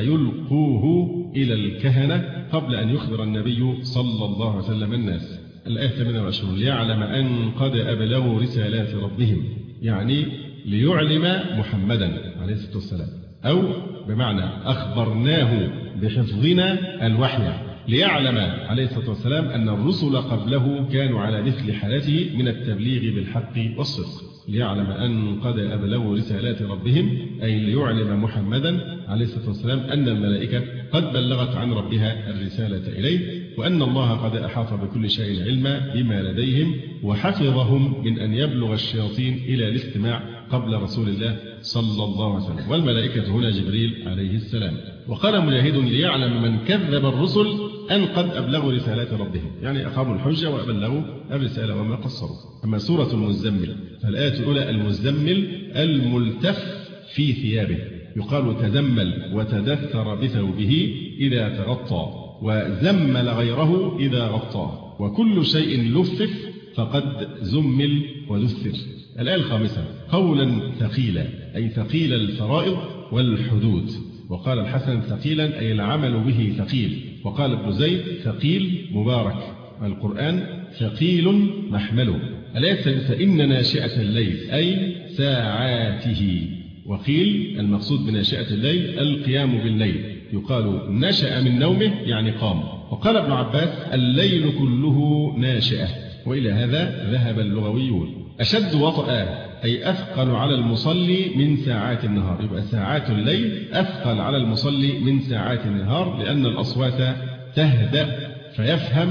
فيلقوه إلى الكهنة قبل أن يخبر النبي صلى الله عليه وسلم الناس. الآية الثامنة والعشرون ليعلم أن قد أبلغوا رسالات ربهم، يعني ليعلم محمدا عليه الصلاة والسلام، أو بمعنى أخبرناه بحفظنا الوحي، ليعلم عليه الصلاة والسلام أن الرسل قبله كانوا على مثل حالته من التبليغ بالحق والصدق. ليعلم أن قد أبلغوا رسالات ربهم أي ليعلم محمدا عليه الصلاة والسلام أن الملائكة قد بلغت عن ربها الرسالة إليه، وأن الله قد أحاط بكل شيء علما بما لديهم، وحفظهم من أن يبلغ الشياطين إلى الاستماع قبل رسول الله صلى الله عليه وسلم، والملائكة هنا جبريل عليه السلام. وقال مجاهد ليعلم من كذب الرسل أن قد أبلغوا رسالات ربهم، يعني أقاموا الحجة وأبلغوا الرسالة وما قصروا. أما سورة المزمل فالآية الأولى المزمل الملتف في ثيابه، يقال تزمل وتدثر بثوبه إذا تغطى، وزمل غيره إذا غطاه، وكل شيء لفف فقد زمل ودثر. الآية الخامسة قولا ثقيلا أي ثقيل الفرائض والحدود، وقال الحسن ثقيلا أي العمل به ثقيل، وقال ابن زيد ثقيل مبارك، القرآن ثقيل محمله. الآية السادسة إن ناشئة الليل أي ساعاته، وقيل المقصود بناشئة الليل القيام بالليل، يقال نشأ من نومه يعني قام. وقال ابن عباس الليل كله ناشئة، وإلى هذا ذهب اللغويون. أشد وطأ أي أثقل على المصلي من ساعات النهار، يبقى ساعات الليل أثقل على المصلي من ساعات النهار، لأن الأصوات تهدأ فيفهم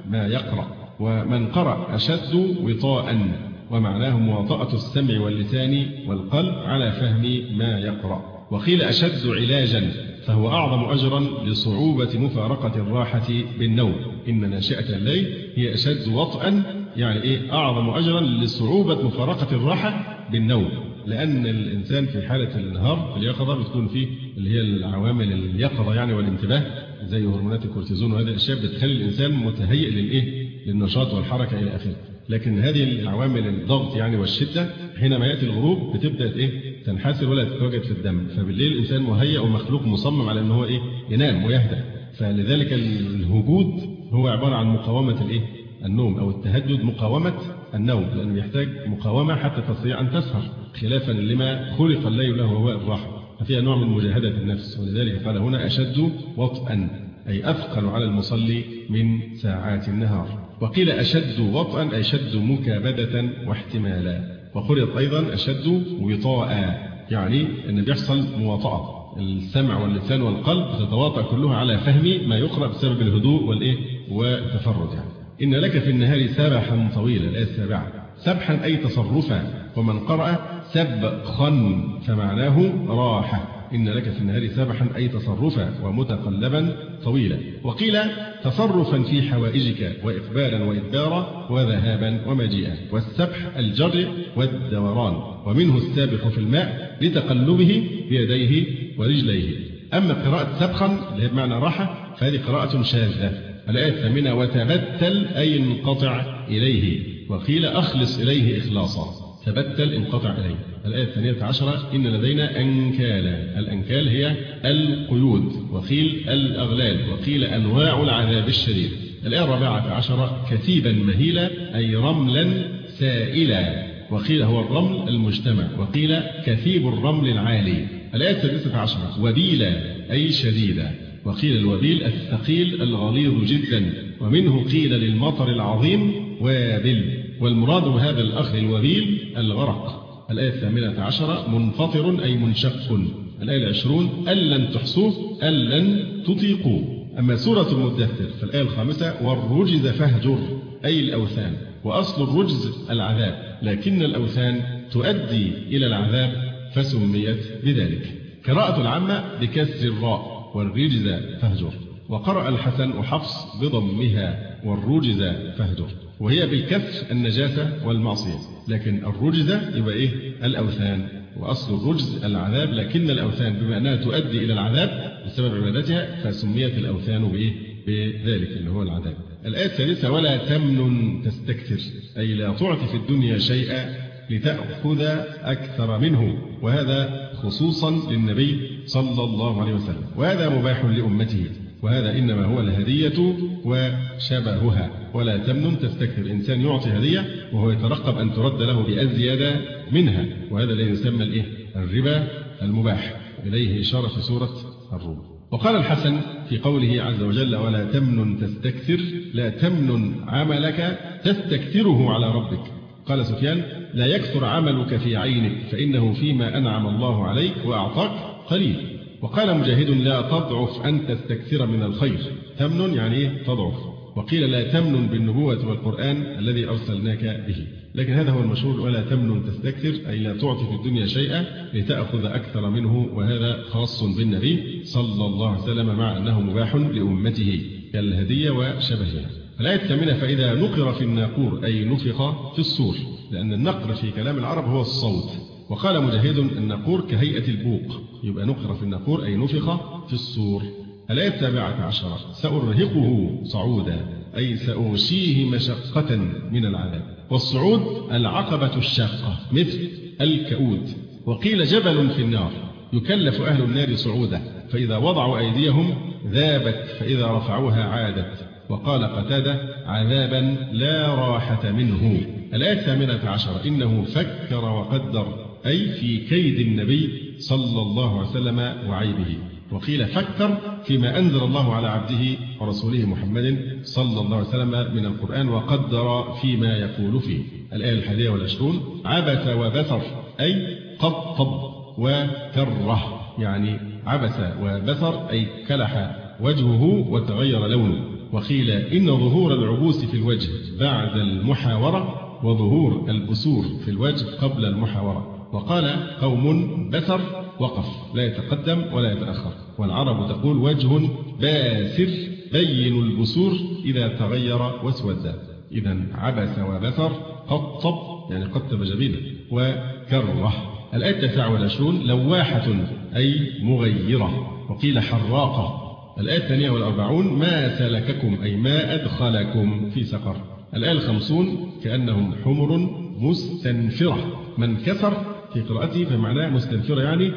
ما يقرأ. ومن قرأ أشد وطاء، ومعناه مواطأة السمع واللسان والقلب على فهم ما يقرأ. وقيل أشد علاجا، فهو أعظم أجرا لصعوبة مفارقة الراحة بالنوم. إن ناشئة الليل هي أشد وطئا، يعني إيه أعظم أجرا لصعوبة مفارقة الراحة بالنوم، لأن الإنسان في حالة النهار في اليقظة بتكون فيه اللي هي العوامل اليقظة يعني والانتباه، زي هرمونات الكورتيزون، وهذه الأشياء بتخلي الإنسان متهيئ للإيه للنشاط والحركة إلى آخره. لكن هذه العوامل الضغط يعني والشدة حينما يأتي الغروب بتبدأ إيه تنحسر ولا تتواجد في الدم، فبالليل الإنسان مهيئ ومخلوق مصمم على أنه إيه ينام ويهدأ. فلذلك الهجود هو عبارة عن مقاومة الإيه النوم، أو التهجد مقاومة النوم، لأنه يحتاج مقاومة حتى تستطيع أن تسهر، خلافا لما خلق الليل له وهو الراحة، ففيها نوع من مجاهدة النفس. ولذلك قال هنا أشد وطئا، أي أثقل على المصلي من ساعات النهار. وقيل أشد وطئا أي أشد مكابدة واحتمالا. وقرئت أيضا أشد وطاء، يعني أن بيحصل مواطأة، السمع واللسان والقلب تتواطأ كلها على فهم ما يقرأ بسبب الهدوء والإيه والتفرد. يعني إن لك في النهار سبحا طويلا، الآية السابعة. سبحا أي تصرفا، ومن قرأ سبخا فمعناه راحة. إن لك في النهار سبحا أي تصرفا ومتقلبا طويلا. وقيل تصرفا في حوائجك وإقبالا وإدبارا وذهابا ومجيئا. والسبح الجري والدوران، ومنه السابح في الماء لتقلبه بيديه ورجليه. أما قراءة سبخا اللي هي بمعنى راحة فهذه قراءة شاذة. الآية الثامنة. وتبتل أي انقطع إليه. وقيل أخلص إليه إخلاصا. تبتل انقطع إليه. الآية الثانية عشرة. إن لدينا أنكالا. الأنكال هي القيود، وقيل الأغلال، وقيل أنواع العذاب الشديد. الآية الرابعة عشرة. كثيبا مهيلا أي رملا سائلا، وقيل هو الرمل المجتمع، وقيل كثيب الرمل العالي. الآية السادسة عشرة. وبيلا أي شديدا، وقيل الوبيل الثقيل الغليظ جدا، ومنه قيل للمطر العظيم وابل، والمراد بهذا الأخذ الوبيل الغرق. الآية الثامنة عشرة. منفطر أي منشق. الآية العشرون. ألن تحصوه ألن تطيقوه. أما سورة المدثر فالآية الخامسة. والرجز فاهجر أي الأوثان. وأصل الرجز العذاب، لكن الأوثان تؤدي إلى العذاب فسميت بذلك. قراءة العامة بكسر الراء والرجز فاهجر. وقرأ الحسن وحفص بضمها والرجز فاهجر، وهي بالكسر النجاسة والمعصية، لكن الرجز يبقى إيه الأوثان، وأصل الرجز العذاب، لكن الأوثان بما أنها تؤدي إلى العذاب بسبب عبادتها فسميت الأوثان بإيه بذلك اللي هو العذاب. الآية الثالثة. ولا تمنن تستكثر أي لا تعطي في الدنيا شيئا لتأخذ أكثر منه، وهذا خصوصا للنبي صلى الله عليه وسلم، وهذا مباح لأمته، وهذا إنما هو الهدية وشبهها. ولا تمنن تستكثر، إنسان يعطي هدية وهو يترقب أن ترد له بأزيد منها، وهذا الذي يسمى الإيه الربا المباح، إليه إشارة في سورة الروم. وقال الحسن في قوله عز وجل ولا تمنن تستكثر. لا تمنن عملك تستكثره على ربك. قال سفيان لا يكثر عملك في عينك فإنه فيما أنعم الله عليك وأعطاك قليل. وقال مجاهد لا تضعف أن تستكثر من الخير. تمنن يعني إيه تضعف. وقيل لا تمنن بالنبوة والقرآن الذي أرسلناك به، لكن هذا هو المشهور. ولا تمنن تستكثر أي لا تعطي في الدنيا شيئا لتأخذ أكثر منه، وهذا خاص بالنبي صلى الله عليه وسلم مع أنه مباح لأمته كالهدية وشبهها. الآية الثامنة. فإذا نقر في الناقور أي نفخ في الصور، لأن النقر في كلام العرب هو الصوت. وقال مجاهد الناقور كهيئة البوق، يبقى نقر في الناقور أي نفخ في الصور. الآية السابعة عشرة. سأرهقه صعودا أي سأغشيه مشقة من العذاب. والصعود العقبة الشاقة مثل الكؤود. وقيل جبل في النار يكلف أهل النار صعودا، فإذا وضعوا أيديهم ذابت فإذا رفعوها عادت. وقال قتادة عذابا لا راحة منه. الآية الثامنة عشرة. إنه فكر وقدر أي في كيد النبي صلى الله عليه وسلم وعيبه. وقيل فكر فيما أنزل الله على عبده ورسوله محمد صلى الله عليه وسلم من القرآن، وقدر فيما يقول فيه. الآية الحادية والعشرون. عبس وبسر أي قطب وكره، يعني عبس وبسر أي كلح وجهه وتغير لونه. وقيل إن ظهور العبوس في الوجه بعد المحاورة وظهور البسور في الوجه قبل المحاورة. وقال قوم بسر وقف لا يتقدم ولا يتأخر، والعرب تقول وجه باسر بين البسور إذا تغير واسود. إذا عبس وبسر قطب يعني قطب جبينه وكره. الآية التاسعة والعشرون لواحة أي مغيرة، وقيل حراقة. الآية الثانية والأربعون ما سلككم أي ما أدخلكم في سقر. الآية الخمسون كأنهم حمر مستنفرة، من كسر في قراءته فمعناه مستنفرة يعني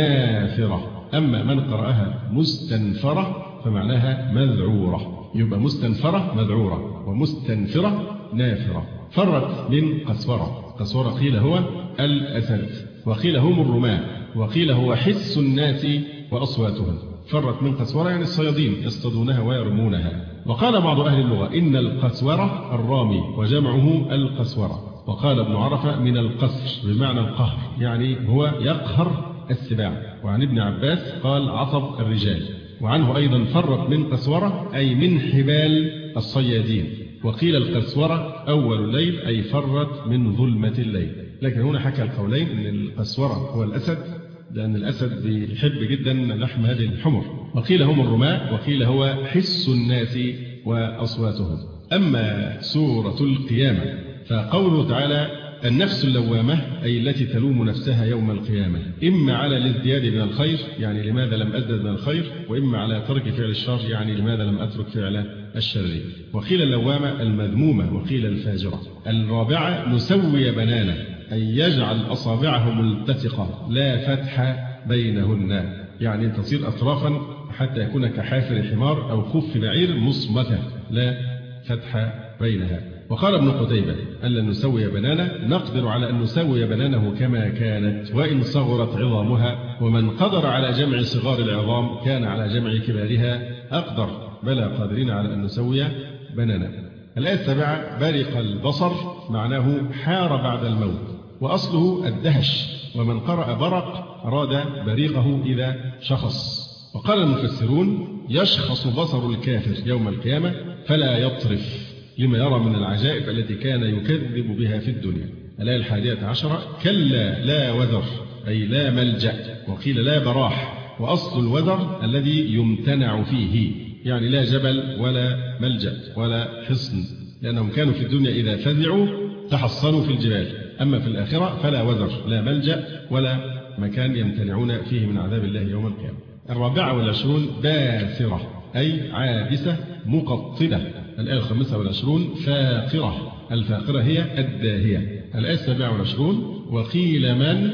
نافرة، أما من قرأها مستنفرة فمعناها مذعورة. يبقى مستنفرة مذعورة ومستنفرة نافرة. فرت من قسورة. قسورة قيل هو الأسد، وقيل هم الرماة، وقيل هو حس الناس وأصواتهم. فرت من قسورة يعني الصيادين يصطادونها ويرمونها. وقال بعض أهل اللغة إن القسورة الرامي وجمعه القسورة. وقال ابن عرفة من القسر بمعنى القهر، يعني هو يقهر السباع. وعن ابن عباس قال عصب الرجال. وعنه أيضا فرت من قسورة أي من حبال الصيادين. وقيل القسورة أول الليل أي فرت من ظلمة الليل. لكن هنا حكى القولين أن القسورة هو الأسد، لأن الأسد بيحب جدا لحم هذه الحمر. وقيل هم الرماة، وقيل هو حس الناس وأصواتهم. أما سورة القيامة فقوله تعالى النفس اللوامة أي التي تلوم نفسها يوم القيامة، إما على الازدياد من الخير يعني لماذا لم أزدد من الخير، وإما على ترك فعل الشر يعني لماذا لم أترك فعل الشر. وقيل اللوامة المذمومة، وقيل الفاجرة. الرابعة نسوي بنانه أي يجعل أصابعه ملتصقة لا فتح بينهن، يعني تصير أطرافا حتى يكون كحافر حمار أو خف بعير مصمتة لا فتح بينها. وقال ابن قتيبة ألا نسوي بنانه نقدر على أن نسوي بنانه كما كانت وإن صغرت عظامها، ومن قدر على جمع صغار العظام كان على جمع كبارها أقدر، بلى قادرين على أن نسوي بنانه. الآية السابعة برق البصر معناه حار بعد الموت، وأصله الدهش، ومن قرأ برق أراد بريقه إذا شخص. وقال المفسرون يشخص بصر الكافر يوم القيامة فلا يطرف لما يرى من العجائب التي كان يكذب بها في الدنيا. الآية الحادية عشرة كلا لا وذر أي لا ملجأ، وقيل لا براح، وأصل الوذر الذي يمتنع فيه يعني لا جبل ولا ملجأ ولا حصن، لأنهم كانوا في الدنيا إذا فزعوا تحصنوا في الجبال، أما في الآخرة فلا وذر لا ملجأ ولا مكان يمتنعون فيه من عذاب الله يوم القيامة. الرابعة والعشرون باسرة أي عابسة مقطبة. الآية الخامسة والعشرون فاقرة، الفاقرة هي الداهية. الآية السابعة والعشرون وقيل من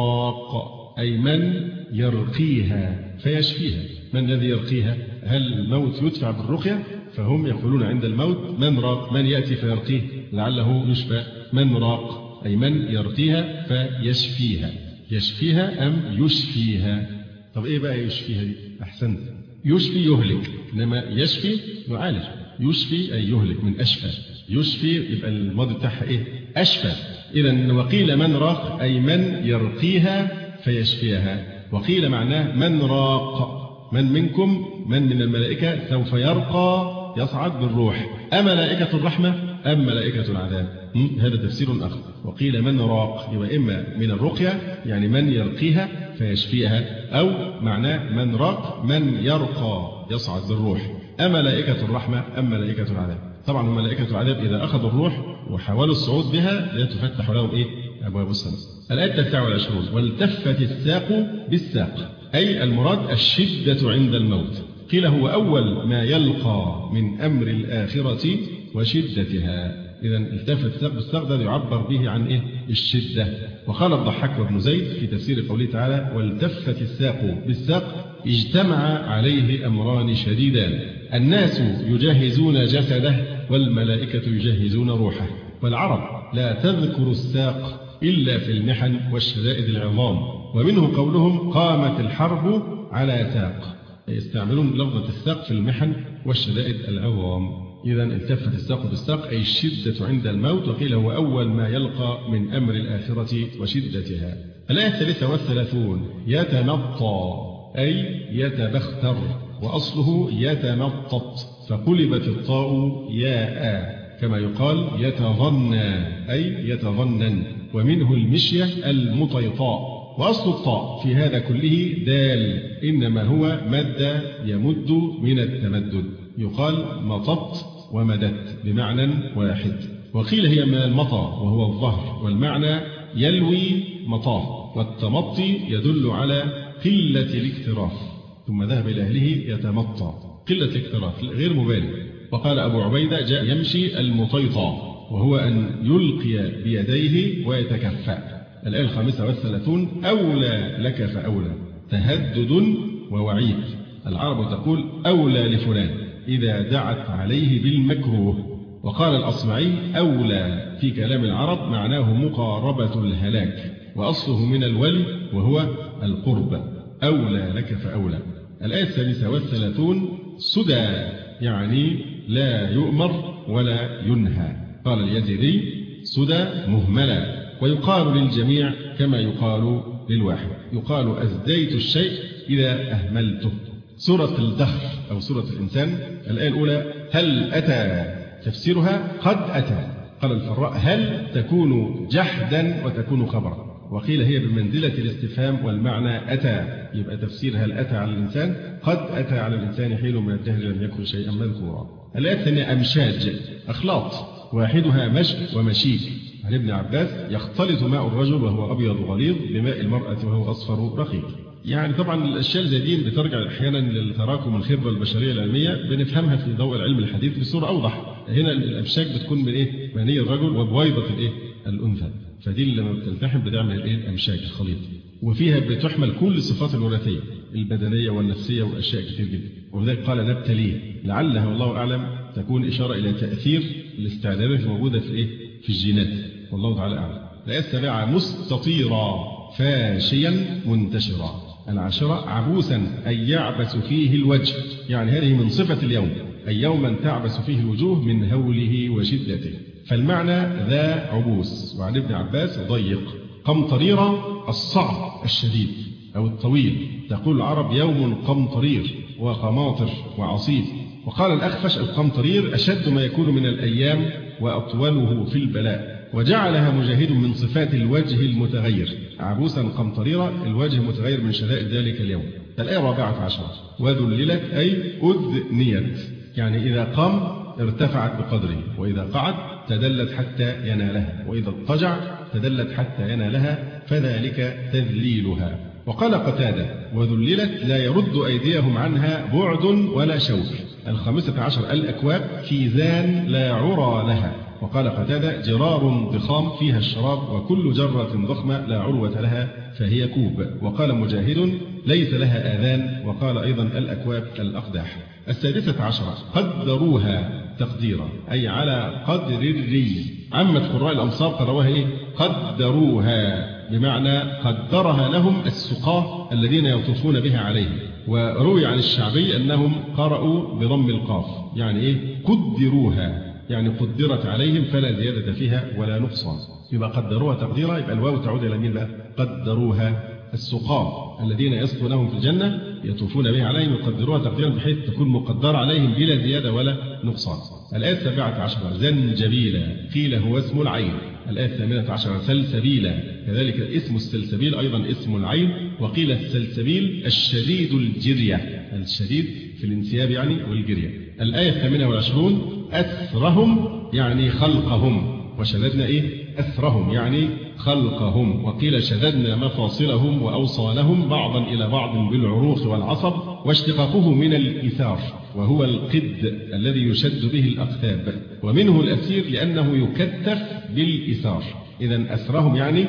راق أي من يرقيها فيشفيها. من الذي يرقيها؟ هل الموت يدفع بالرقية؟ فهم يقولون عند الموت من راق، من يأتي فيرقيه لعله يشفى. من راق أي من يرقيها فيشفيها. يشفيها أم يشفيها؟ طب إيه بقى يشفيها دي؟ أحسنت، يشفي يهلك، إنما يشفي يعالج. يشفي أي يهلك من أشفى، يشفي يبقى الماضي بتاعها إيه؟ أشفى. إذا وقيل من راق أي من يرقيها فيشفيها. وقيل معناه من راق من منكم من من الملائكة سوف يرقى يصعد بالروح، أملائكة الرحمة أم ملائكة العذاب؟ هذا تفسير آخر. وقيل من راق يبقى إما من الرقية يعني من يرقيها فيشفيها، أو معناه من راق من يرقى يصعد بالروح، أملائكة الرحمة أم ملائكة العذاب؟ طبعا ملائكة العذاب إذا أخذوا الروح وحاولوا الصعود بها لا تفتح لهم إيه؟ أبواب السماء. الآية التاسعة والعشرون والتفت الساق بالساق أي المراد الشدة عند الموت. قيل هو أول ما يلقى من أمر الآخرة وشدتها. إذا التفت الساق بالساق ده يعبر به عن إيه؟ الشدة. وقال الضحاك وابن زيد في تفسير قوله تعالى والتفت الساق بالساق اجتمع عليه أمران شديدان، الناس يجهزون جسده والملائكة يجهزون روحه. والعرب لا تذكر الساق إلا في المحن والشدائد العظام، ومنه قولهم قامت الحرب على ساق، يستعملون لفظة الساق في المحن والشدائد العظام. إذا التفت الساق بالساق أي الشدة عند الموت. وقيل هو أول ما يلقى من أمر الآخرة وشدتها. الآية الثالثة والثلاثون يتنطى أي يتبختر، وأصله يتمطط، فقلبت الطاء ياء، كما يقال يتظنى أي يتظنن، ومنه المشية المطيطاء. وأصل الطاء في هذا كله دال، إنما هو مد يمد من التمدد، يقال مطط ومدت بمعنى واحد. وقيل هي من المطى وهو الظهر، والمعنى يلوي مطاه، والتمطي يدل على قلة الاكتراث، ثم ذهب إلى أهله يتمطى، قلة الاكتراث غير مبالغ. وقال أبو عبيدة جاء يمشي المطيطى، وهو أن يلقي بيديه ويتكفأ. الآية الخامسة والثلاثون أولى لك فأولى، تهدد ووعيد. العرب تقول أولى لفلان إذا دعت عليه بالمكروه. وقال الأصمعي أولى في كلام العرب معناه مقاربة الهلاك، وأصله من الولي وهو القرب، أولى لك فأولى. الآية السادسة والثلاثون سدى، يعني لا يؤمر ولا ينهى. قال اليزيدي سدى مهملة، ويقال للجميع كما يقال للواحد، يقال أزديت الشيء إذا أهملته. سورة الدهر أو سورة الإنسان، الآية الأولى هل أتى، تفسيرها قد أتى. قال الفراء هل تكون جحدا وتكون خبرا، وقيل هي بمنزلة الاستفهام والمعنى أتى، يبقى تفسير هل أتى على الإنسان قد أتى على الإنسان حين من الدهر لم يكن شيئا مذكورا. الآية الثانية أمشاج، أخلاط، واحدها مشي ومشيك. عن ابن عباس يختلط ماء الرجل وهو أبيض غليظ بماء المرأة وهو أصفر رقيق. يعني طبعا الأشياء زي دي بترجع أحيانا للتراكم الخبرة البشرية العلمية، بنفهمها في ضوء العلم الحديث بصورة أوضح. هنا الأمشاج بتكون من إيه؟ مني الرجل وبويضة الإيه؟ الأنثى، فدي لما بتلتحم بتعمل الإيه؟ الأمشاج الخليط، وفيها بتحمل كل الصفات الوراثية البدنية والنفسية وأشياء كتير جدا. وذلك قال نبتليه، لعلها والله أعلم تكون إشارة إلى تأثير الاستعدادات الموجودة في إيه؟ في الجينات، والله تعالى أعلم. الآية السابعة مستطيرا فاشيا منتشرا. العاشرة عبوسا أي يعبس فيه الوجه، يعني هذه من صفة اليوم، أي يوما تعبس فيه الوجوه من هوله وشدته، فالمعنى ذا عبوس. وعن ابن عباس ضيق. قمطريرا الصعب الشديد أو الطويل، تقول العرب يوم قمطرير وقماطر وعصيب. وقال الأخفش القمطرير أشد ما يكون من الأيام وأطوله في البلاء، وجعلها مجاهد من صفات الوجه المتغير. عبوسا قمطريرا الوجه متغير من شدائد ذلك اليوم. الآية الرابعة عشرة وذللت أي أذنيت، يعني إذا قام ارتفعت بقدره، وإذا قعد تدلت حتى ينالها، وإذا اضطجع تدلت حتى ينالها، فذلك تذليلها. وقال قتادة وذللت لا يرد أيديهم عنها بعد ولا شوك. الخامسة عشر الأكواب كيزان لا عرى لها. وقال قتادة جرار ضخام فيها الشراب، وكل جرة ضخمة لا عروة لها فهي كوب. وقال مجاهد ليس لها آذان. وقال أيضا الأكواب الأقداح. السادسة عشرة قدروها تقديرا أي على قدر الري. عامة قراء الأمصار قرأوها إيه؟ قدروها، بمعنى قدرها لهم السقاة الذين يطوفون بها عليهم. وروي عن الشعبي أنهم قرأوا بضم القاف، يعني إيه؟ قدروها، يعني قدرت عليهم فلا زيادة فيها ولا نقصان. يبقى قدروها تقديرا، يبقى الواو تعود إلى مين بقى؟ قدروها السقاة الذين يسقونهم في الجنة يطوفون بها عليهم، يقدروها تقديرا بحيث تكون مقدرة عليهم بلا زيادة ولا نقصان. الآية السابعة عشرة زنجبيلا قيل هو اسم العين. الآية الثامنة عشرة سلسبيلا، كذلك اسم السلسبيل أيضا اسم العين. وقيل السلسبيل الشديد الجرية، الشديد في الانسياب يعني والجرية. الآية الثامنة والعشرون أسرهم يعني خلقهم، وشددنا إيه؟ أسرهم يعني خلقهم. وقيل شددنا مفاصلهم وأوصالهم بعضا إلى بعض بالعروق والعصب، واشتقاقه من الإثار وهو القد الذي يشد به الأقتاب، ومنه الأسير لأنه يكتف بالإثار. إذن أسرهم يعني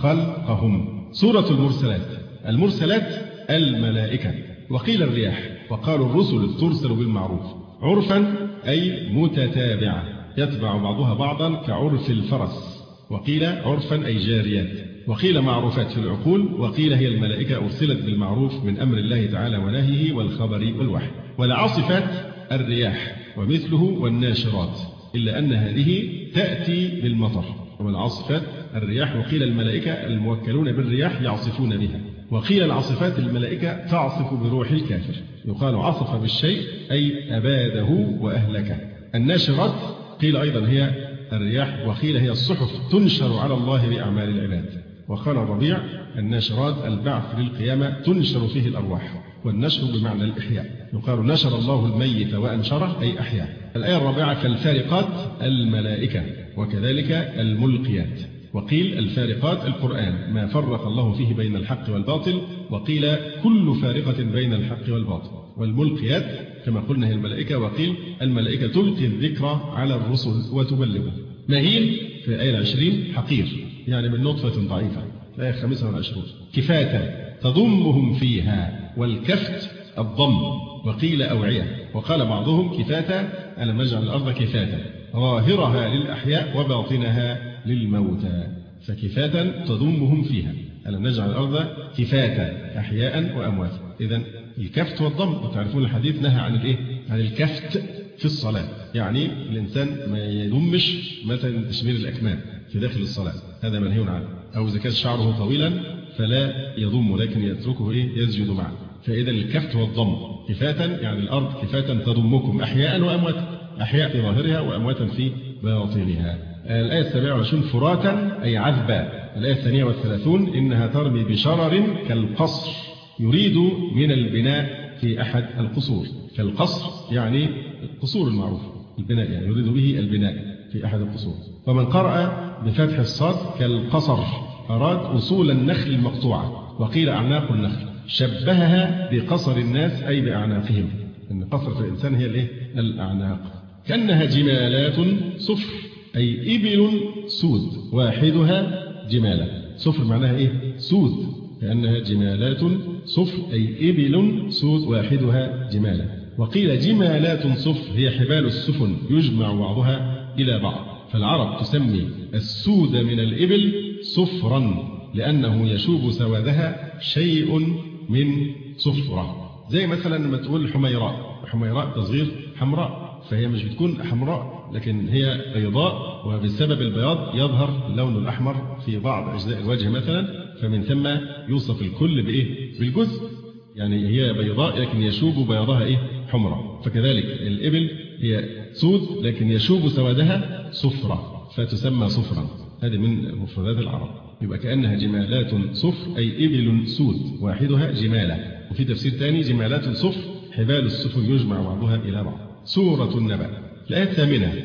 خلقهم. سورة المرسلات. المرسلات الملائكة. وقيل الرياح. وقالوا الرسل ترسل بالمعروف عرفا أي متتابعة يتبع بعضها بعضا كعرف الفرس. وقيل عرفا أي جاريات. وقيل معروفات في العقول. وقيل هي الملائكة أرسلت بالمعروف من أمر الله تعالى ونهيه والخبر والوحي. والعاصفات الرياح ومثله والناشرات، إلا أن هذه تأتي بالمطر. والعاصفات الرياح. وقيل الملائكة الموكلون بالرياح يعصفون بها. وقيل العاصفات الملائكة تعصف بروح الكافر. يقال عصف بالشيء أي أباده وأهلكه. الناشرات قيل أيضا هي الرياح، وقيل هي الصحف تنشر على الله بأعمال العباد. وقال الربيع الناشرات البعث للقيامة تنشر فيه الأرواح، والنشر بمعنى الإحياء. يقال نشر الله الميت وأنشره أي أحياه. الآية الرابعة فالفارقات الملائكة، وكذلك الملقيات. وقيل الفارقات القرآن ما فرق الله فيه بين الحق والباطل، وقيل كل فارقة بين الحق والباطل. والملقيات كما قلنا هي الملائكة، وقيل الملائكة تلقي الذكر على الرسل وتبلغه. مهين في الآية العشرين حقير، يعني من نطفة ضعيفة. الآية الخامسة والعشرون كفاة تضمهم فيها، والكفت الضم، وقيل أوعية. وقال بعضهم كفاة ألم نجعل الأرض كفاة ظاهرها للأحياء وباطنها للموتى، فكفاة تضمهم فيها. ألم نجعل الأرض كفاة أحياء وأمواتا. إذن الكفت والضم، وتعرفون الحديث نهى عن الإيه؟ عن الكفت في الصلاة، يعني الإنسان ما يضمش مثلا تشمير الأكمام في داخل الصلاة، هذا منهي عنه. أو إذا كان شعره طويلا فلا يضم، لكن يتركه إيه؟ يسجد معه. فإذا الكفت والضم كفاة يعني الأرض كفاة تضمكم أحياء وأمواتا، أحياء في ظاهرها وأمواتا في باطنها. الآية السابعة والعشرون فراتا أي عذبا. الآية الثانية والثلاثون إنها ترمي بشرر كالقصر، يريد من البناء في أحد القصور. كالقصر يعني القصور المعروفة، البناء يعني يريد به البناء في أحد القصور. ومن قرأ بفتح الصاد كالقصر أراد أصول النخل المقطوعة، وقيل أعناق النخل. شبهها بقصر الناس أي بأعناقهم، إن قصر في الإنسان هي الإيه؟ الأعناق. كأنها جمالات صفر أي إبل سود واحدها جمالة. صفر معناها إيه؟ سود. كأنها جمالات صفر أي إبل سود واحدها جمالة. وقيل جمالات صفر هي حبال السفن يجمع بعضها إلى بعض. فالعرب تسمي السود من الإبل صفرا لأنه يشوب سوادها شيء من صفرة. زي مثلا لما تقول حميراء، حميراء تصغير حمراء، فهي مش بتكون حمراء لكن هي بيضاء، وبسبب البياض يظهر اللون الأحمر في بعض أجزاء الوجه مثلا، فمن ثم يوصف الكل بإيه؟ بالجزء. يعني هي بيضاء لكن يشوب بياضها إيه؟ حمراء. فكذلك الإبل هي سود لكن يشوب سوادها صفرة، فتسمى صفرا. هذه من مفردات العرب. يبقى كأنها جمالات صفر أي إبل سود واحدها جمالة. وفي تفسير ثاني جمالات صفر حبال السفن يجمع بعضها إلى بعض. سورة النبأ. الآية الثامنة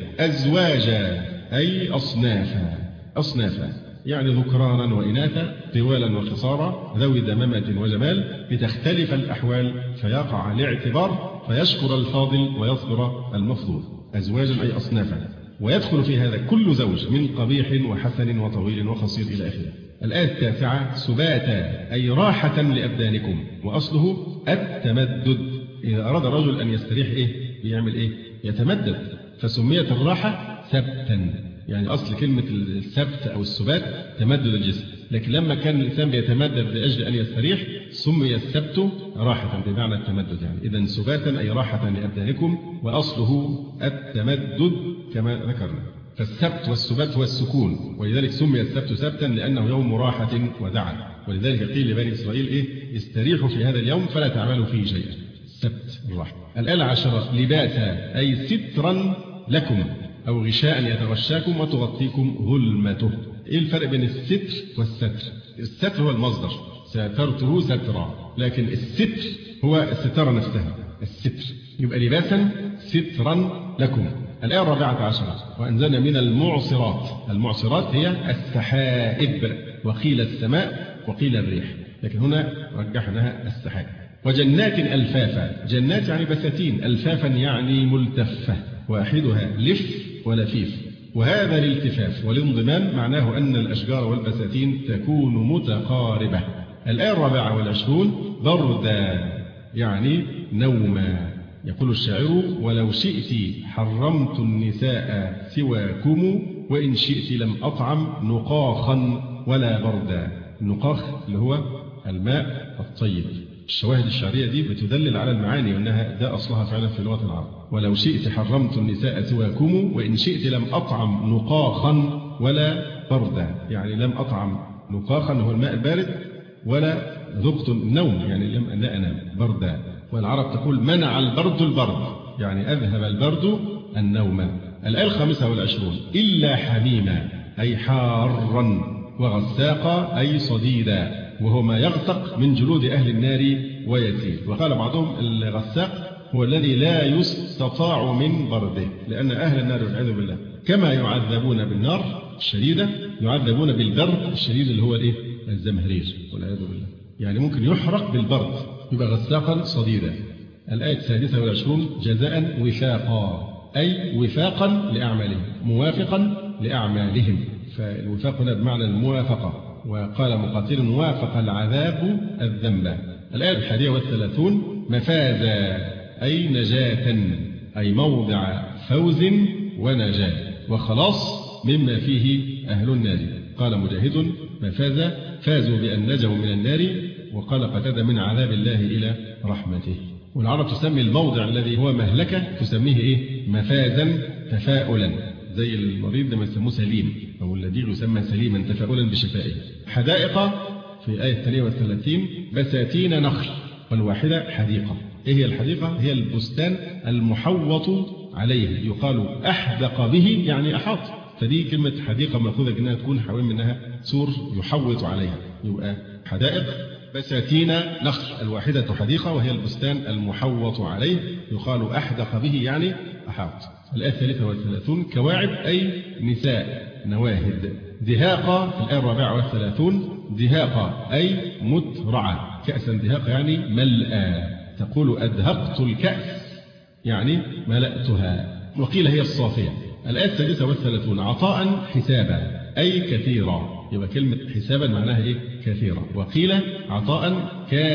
أزواجا أي أصنافا. أصنافا يعني ذكرانا وإناثا، طوالا وقصارا، ذوي دمامة وجمال، لتختلف الأحوال فيقع الاعتبار، فيشكر الفاضل ويصبر المفضول. أزواجا أي أصنافا. ويدخل في هذا كل زوج من قبيح وحسن وطويل وقصير إلى آخره. الآية التاسعة سباتا أي راحة لأبدانكم، وأصله التمدد. إذا أراد الرجل أن يستريح إيه؟ بيعمل إيه؟ يتمدد. فسميت الراحة سبتا، يعني أصل كلمة السبت أو السبات تمدد الجسم، لكن لما كان الإنسان بيتمدد لأجل أن يستريح سمي السبت راحة بمعنى التمدد. يعني إذن سباتا أي راحة لأبدانكم، وأصله التمدد كما ذكرنا. فالسبت والسبات هو السكون، ولذلك سمي السبت سبتا لأنه يوم راحة ودعا. ولذلك قيل لبني إسرائيل إيه؟ استريحوا في هذا اليوم فلا تعملوا فيه شيئا. السبت الراحة. الآية العشرة لباسا أي سترا لكم أو غشاء يتغشاكم وتغطيكم ظلمته. إيه الفرق بين الستر والستر؟ الستر هو المصدر، سترته سترا، لكن الستر هو الستارة نفسها. الستر يبقى لباسا سترا لكم. الآية الرابعة عشرة وأنزلنا من المعصرات. المعصرات هي السحائب، وقيل السماء وقيل الريح، لكن هنا رجحناها السحائب. وجنات ألفافا. جنات يعني بساتين، ألفافا يعني ملتفة، واحدها لف ولفيف. وهذا الالتفاف والانضمام معناه أن الأشجار والبساتين تكون متقاربة. الآية الرابعة والعشرون بردا يعني نوما. يقول الشاعر ولو شئت حرمت النساء سواكم وإن شئت لم أطعم نقاخا ولا بردا. النقاخ اللي هو الماء الطيب. الشواهد الشعرية دي بتدلل على المعاني وأنها ده أصلها فعلا في لغة العرب. ولو شئت حرمت النساء سواكم وإن شئت لم أطعم نقاخا ولا بردا، يعني لم أطعم نقاخا هو الماء البارد ولا ذقت النوم يعني لم لا أنام بردا. والعرب تقول منع البرد البرد يعني أذهب البرد النوم. الآية الخامسة والعشرون إلا حميما أي حارا، وغساقا أي صديدا، وهو ما يغسق من جلود أهل النار ويسيل. وقال بعضهم الغساق هو الذي لا يستطاع من برده، لأن أهل النار والعياذ بالله كما يعذبون بالنار الشديدة يعذبون بالبرد الشديد اللي هو الإيه؟ الزمهرير والعياذ بالله، يعني ممكن يحرق بالبرد يبقى غساقا صديدا. الآية السادسة والعشرون جزاء وفاقا أي وفاقا لأعمالهم، موافقا لأعمالهم، فالوفاق هنا بمعنى الموافقة. وقال مقاتل وافق العذاب الذنب. الآية الحادية والثلاثون مفازا أي نجاة أي موضع فوز ونجاة وخلاص مما فيه أهل النار. قال مجاهد مفازا فازوا بأن نجوا من النار، وقال قتادة من عذاب الله إلى رحمته. والعرب تسمي الموضع الذي هو مهلكة تسميه إيه؟ مفازا تفاؤلا، زي المريض لما يسموه سليم، أو الذي يسمى سليما تفاؤلا بشفائه. حدائق في الآية الثانية والثلاثين بساتين نخل، والواحدة حديقة. إيه هي الحديقة؟ هي البستان المحوط عليه، يقال أحدق به يعني أحاط، فدي كلمة حديقة مأخوذة إنها تكون حوالين منها سور يحوط عليها، يبقى حدائق بساتين نخل، الواحدة حديقة وهي البستان المحوط عليه، يقال أحدق به يعني أحاط. الآية الثالثة والثلاثون كواعب أي نساء نواهد. دهاقة في الآية الرابعة والثلاثون دهاقة أي مترعة، كأسا دهاقة يعني ملأى، تقول أدهقت الكأس يعني ملأتها. وقيل هي الصافية. الآية السادسة والثلاثون عطاء حسابا أي كثيرا، يبقى كلمة حسابا معناها إيه؟ كثيرا. وقيل عطاء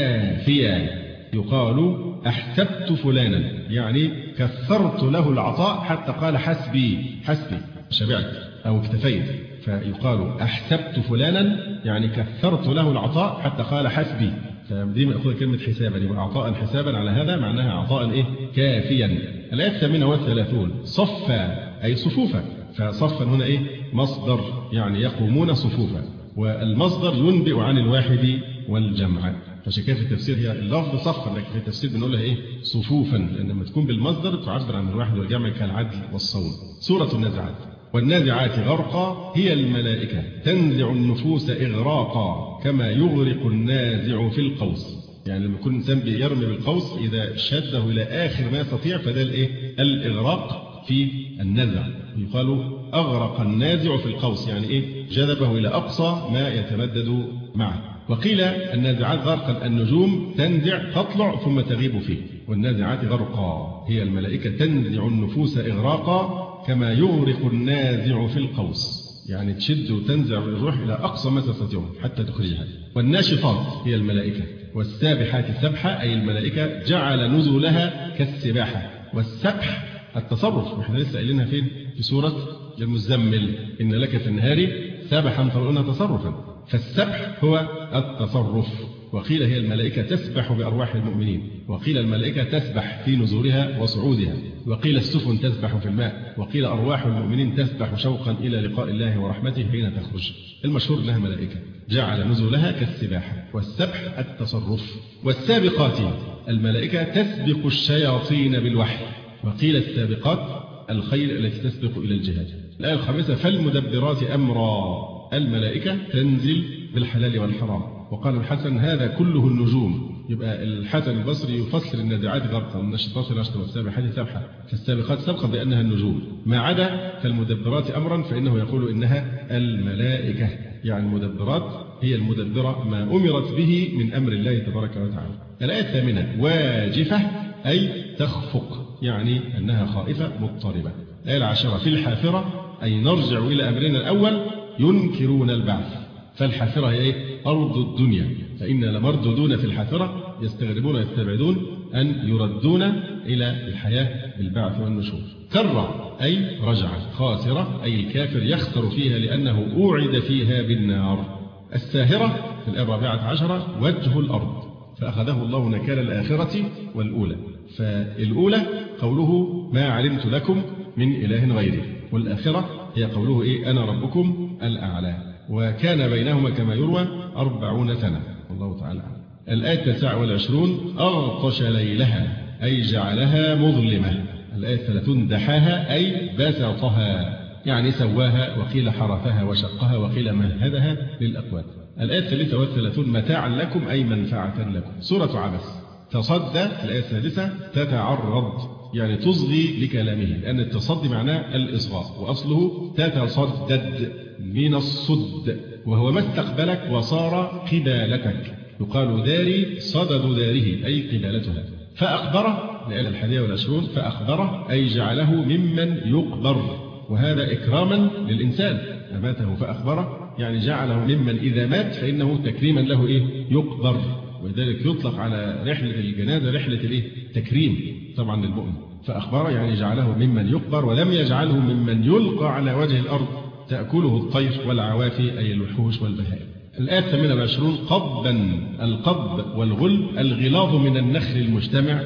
كافيا، يقال أحسبت فلانا يعني كثرت له العطاء حتى قال حسبي حسبي شبعت أو اكتفيت، فيقال أحسبت فلانا يعني كثرت له العطاء حتى قال حسبي، فدي مأخوذة كلمة حسابا، يبقى عطاء حسابا على هذا معناها عطاء إيه؟ كافيا. الآية الثامنة والثلاثون صفا أي صفوفا، فصفا هنا إيه؟ مصدر يعني يقومون صفوفا، والمصدر ينبئ عن الواحد والجمع، فعشان كده في التفسير هي اللفظ صفا، لكن في التفسير بنقولها إيه؟ صفوفا، لأن لما تكون بالمصدر تعبر عن الواحد والجمع كالعدل والصوم. سورة النازعات. والنازعات غرقا هي الملائكة تنزع النفوس إغراقا كما يغرق النازع في القوس، يعني لما يكون الإنسان بيرمي بالقوس إذا شده إلى آخر ما يستطيع فده الإيه؟ الإغراق في النزع، يقال أغرق النازع في القوس، يعني إيه؟ جذبه إلى أقصى ما يتمدد معه. وقيل النازعات غرقا النجوم تنزع تطلع ثم تغيب فيه، والنازعات غرقا هي الملائكة تنزع النفوس إغراقا كما يغرق النازع في القوس، يعني تشد وتنزع الروح إلى أقصى ما تستطيعون حتى تخرجها. والناشطات هي الملائكة، والسابحات سبحة أي الملائكة جعل نزلها كالسباحة. والسبح التصرف، احنا لسه قايلينها فين؟ في سورة المزمل إن لك في النهار سبحا فرؤنا تصرفا، فالسبح هو التصرف. وقيل هي الملائكة تسبح بأرواح المؤمنين، وقيل الملائكة تسبح في نزولها وصعودها، وقيل السفن تسبح في الماء، وقيل أرواح المؤمنين تسبح شوقا إلى لقاء الله ورحمته حين تخرج. المشهور لها ملائكة جعل نزولها كالسباحة، والسبح التصرف. والسابقات الملائكة تسبق الشياطين بالوحي، وقيل السابقات الخيل التي تسبق إلى الجهاد. الآية الخامسة فالمدبرات أمرا الملائكة تنزل بالحلال والحرام. وقال الحسن هذا كله النجوم، يبقى الحسن البصري يفسر النازعات غرقا والناشطات نشطا والسابحات سبحا فالسابقات سبقا بأنها النجوم، ما عدا فالمدبرات أمرا فإنه يقول إنها الملائكة، يعني المدبرات هي المدبرة ما أمرت به من أمر الله تبارك وتعالى. الآية الثامنة واجفة أي تخفق، يعني أنها خائفة مضطربة. الآية العاشرة في الحافرة أي نرجع إلى أمرنا الأول ينكرون البعث، فالحافرة هي إيه؟ أرض الدنيا، فإن لمردودون في الحافرة يستغربون ويستبعدون أن يردون إلى الحياة بالبعث والنشور. كرة أي رجع، خاسرة أي الكافر يخسر فيها لأنه أوعد فيها بالنار. الساهرة في الآية الرابعة عشرة وجه الأرض، فأخذه الله نكال الآخرة والأولى، فالأولى قوله ما علمت لكم من إله غيري، والآخرة هي قوله إيه أنا ربكم الأعلى، وكان بينهما كما يروى أربعون سنة، والله تعالى أعلم. الآية التاسعة والعشرون أغطش ليلها أي جعلها مظلمة. الآية الثلاثون دحاها أي بسطها يعني سواها، وقيل حرثها وشقها، وقيل مهدها للأكواب. الآية الثالثة والثلاثون متاعا لكم أي منفعة لكم. سورة عبس. تصدى الآية السادسة تتعرض يعني تصغي لكلامه، لأن التصدي معناه الإصغاء، وأصله تتصدد من الصد، وهو ما استقبلك وصار قبالتك. يقال داري صدد داره أي قبالتها. فأخبره الآية الحادية والعشرون فأخبره أي جعله ممن يقبر، وهذا إكراما للإنسان. أماته فأخبره يعني جعله ممن إذا مات فإنه تكريما له إيه يقبر، ولذلك يطلق على رحلة الجنازة رحلة الإيه تكريم طبعا للمؤمن. فأخبره يعني جعله ممن يقبر، ولم يجعله ممن يلقى على وجه الأرض تأكله الطير والعوافي أي الوحوش والبهائم. الآية الثامنة والعشرون قضبا. القضب والغلب الغلاظ من النخل المجتمع،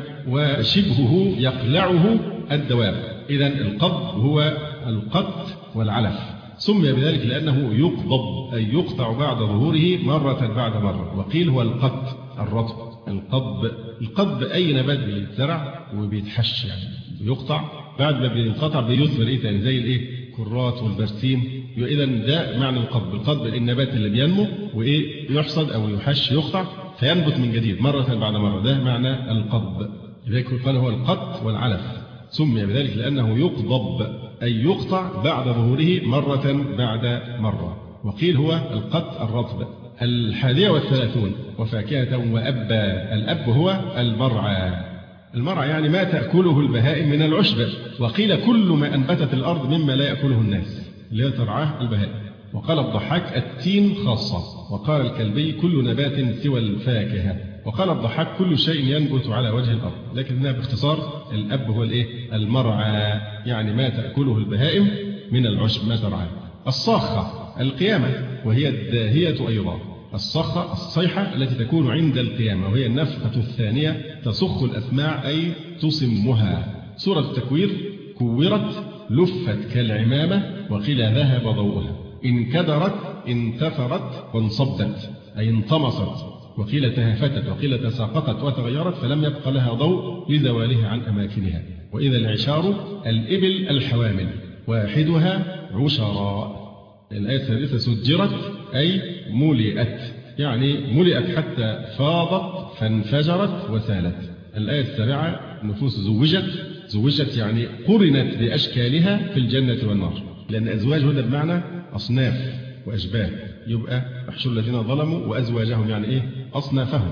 وشبهه يقلعه الدواب. إذن القضب هو القط والعلف، سمي بذلك لأنه يقضب أي يقطع بعد ظهوره مرة بعد مرة، وقيل هو القط الرطب. القضب القضب أي نبات بيتزرع وبيتحش يعني يقطع، بعد ما بينقطع بيثمر إيه تاني زي الإيه كرات والبرسيم. إذا ده معنى القضب. القضب النبات اللي بينمو وإيه يحصد أو يحش يقطع فينبت من جديد مرة بعد مرة، ده معنى القضب. لذلك قال هو القط والعلف، سمي بذلك لأنه يقضب أي يقطع بعد ظهوره مرة بعد مرة، وقيل هو القط الرطب. الحادية والثلاثون وفاكهة وأبا. الأب هو المرعى. المرعى يعني ما تأكله البهائم من العشب، وقيل كل ما أنبتت الأرض مما لا يأكله الناس اللي هي ترعاه البهائم. وقال الضحاك التين خاصة، وقال الكلبي كل نبات سوى الفاكهة، وقال الضحاك كل شيء ينبت على وجه الأرض. لكنها باختصار الأب هو الإيه المرعى، يعني ما تأكله البهائم من العشب ما ترعاه. الصاخة القيامة، وهي الداهية أيضا. الصخة الصيحة التي تكون عند القيامة، وهي النفخة الثانية تصخ الأسماع أي تصمها. سورة التكوير كورت لفت كالعمامة، وقيل ذهب ضوءها. انكدرت انتثرت وانصبت أي انطمست، وقيل تهافتت، وقيل تساقطت وتغيرت فلم يبق لها ضوء لزوالها عن أماكنها. وإذا العشار الإبل الحوامل، واحدها عشراء. الآية الثالثة سجرت أي ملئت، يعني ملئت حتى فاضت فانفجرت وسالت. الآية السابعة نفوس زوجت. زوجت يعني قرنت بأشكالها في الجنة والنار، لأن أزواج هنا بمعنى أصناف وأشباه، يبقى احشر الذين ظلموا وأزواجهم يعني إيه أصنافهم.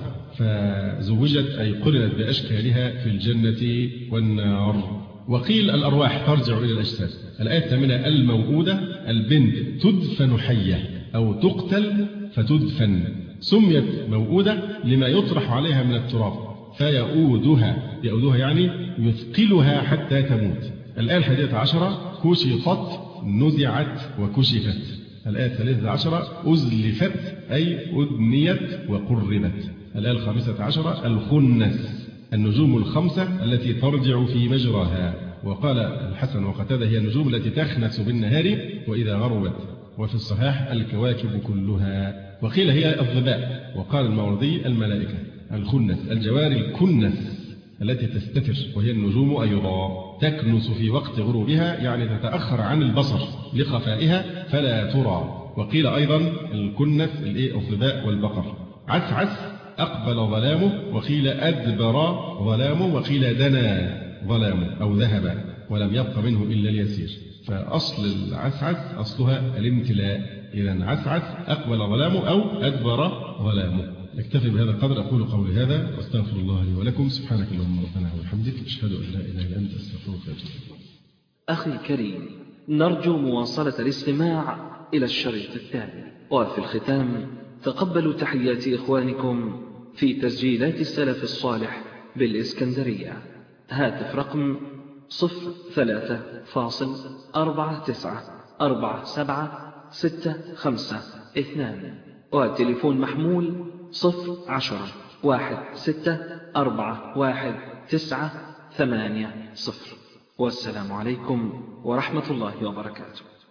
فزوجت أي قرنت بأشكالها في الجنة والنار. وقيل الأرواح ترجع إلى الأجساد. الآية الثامنة الموؤودة. البنت تدفن حية أو تقتل فتدفن، سميت موؤودة لما يطرح عليها من التراب، فيؤودها يؤودها يعني يثقلها حتى تموت. الآية الحادية عشرة كشطت نزعت وكشفت. الآية الثالثة عشرة أزلفت أي أدنيت وقربت. الآية الخامسة عشرة الخنس النجوم الخمسة التي ترجع في مجراها. وقال الحسن وقتادة هي النجوم التي تخنس بالنهار وإذا غربت. وفي الصحاح الكواكب كلها. وقيل هي الظباء. وقال الماوردي الملائكة. الخنس الجواري الكنس التي تستتر، وهي النجوم أيضا تكنس في وقت غروبها يعني تتأخر عن البصر لخفائها فلا ترى. وقيل أيضا الكنس الظباء والبقر. عسعس أقبل ظلامه، وقيل أدبر ظلامه، وقيل دنا ظلامه أو ذهب ولم يبق منه إلا اليسير. فأصل العسعس أصلها الامتلاء. إذا عسعس أقبل ظلامه أو أدبر ظلامه. نكتفي بهذا القدر. أقول قولي هذا واستغفر الله لي ولكم. سبحانك اللهم ربنا وبحمدك أشهد أن لا إله إلا أنت أستغفرك وأتوب إليك. أخي الكريم، نرجو مواصلة الاستماع إلى الشريط التالي. وفي الختام تقبلوا تحيات إخوانكم في تسجيلات السلف الصالح بالإسكندرية. هاتف رقم صفر ثلاثة فاصل أربعة تسعة أربعة سبعة ستة خمسة اثنان، وتليفون محمول صفر عشرة واحد ستة أربعة واحد تسعة ثمانية صفر. والسلام عليكم ورحمة الله وبركاته.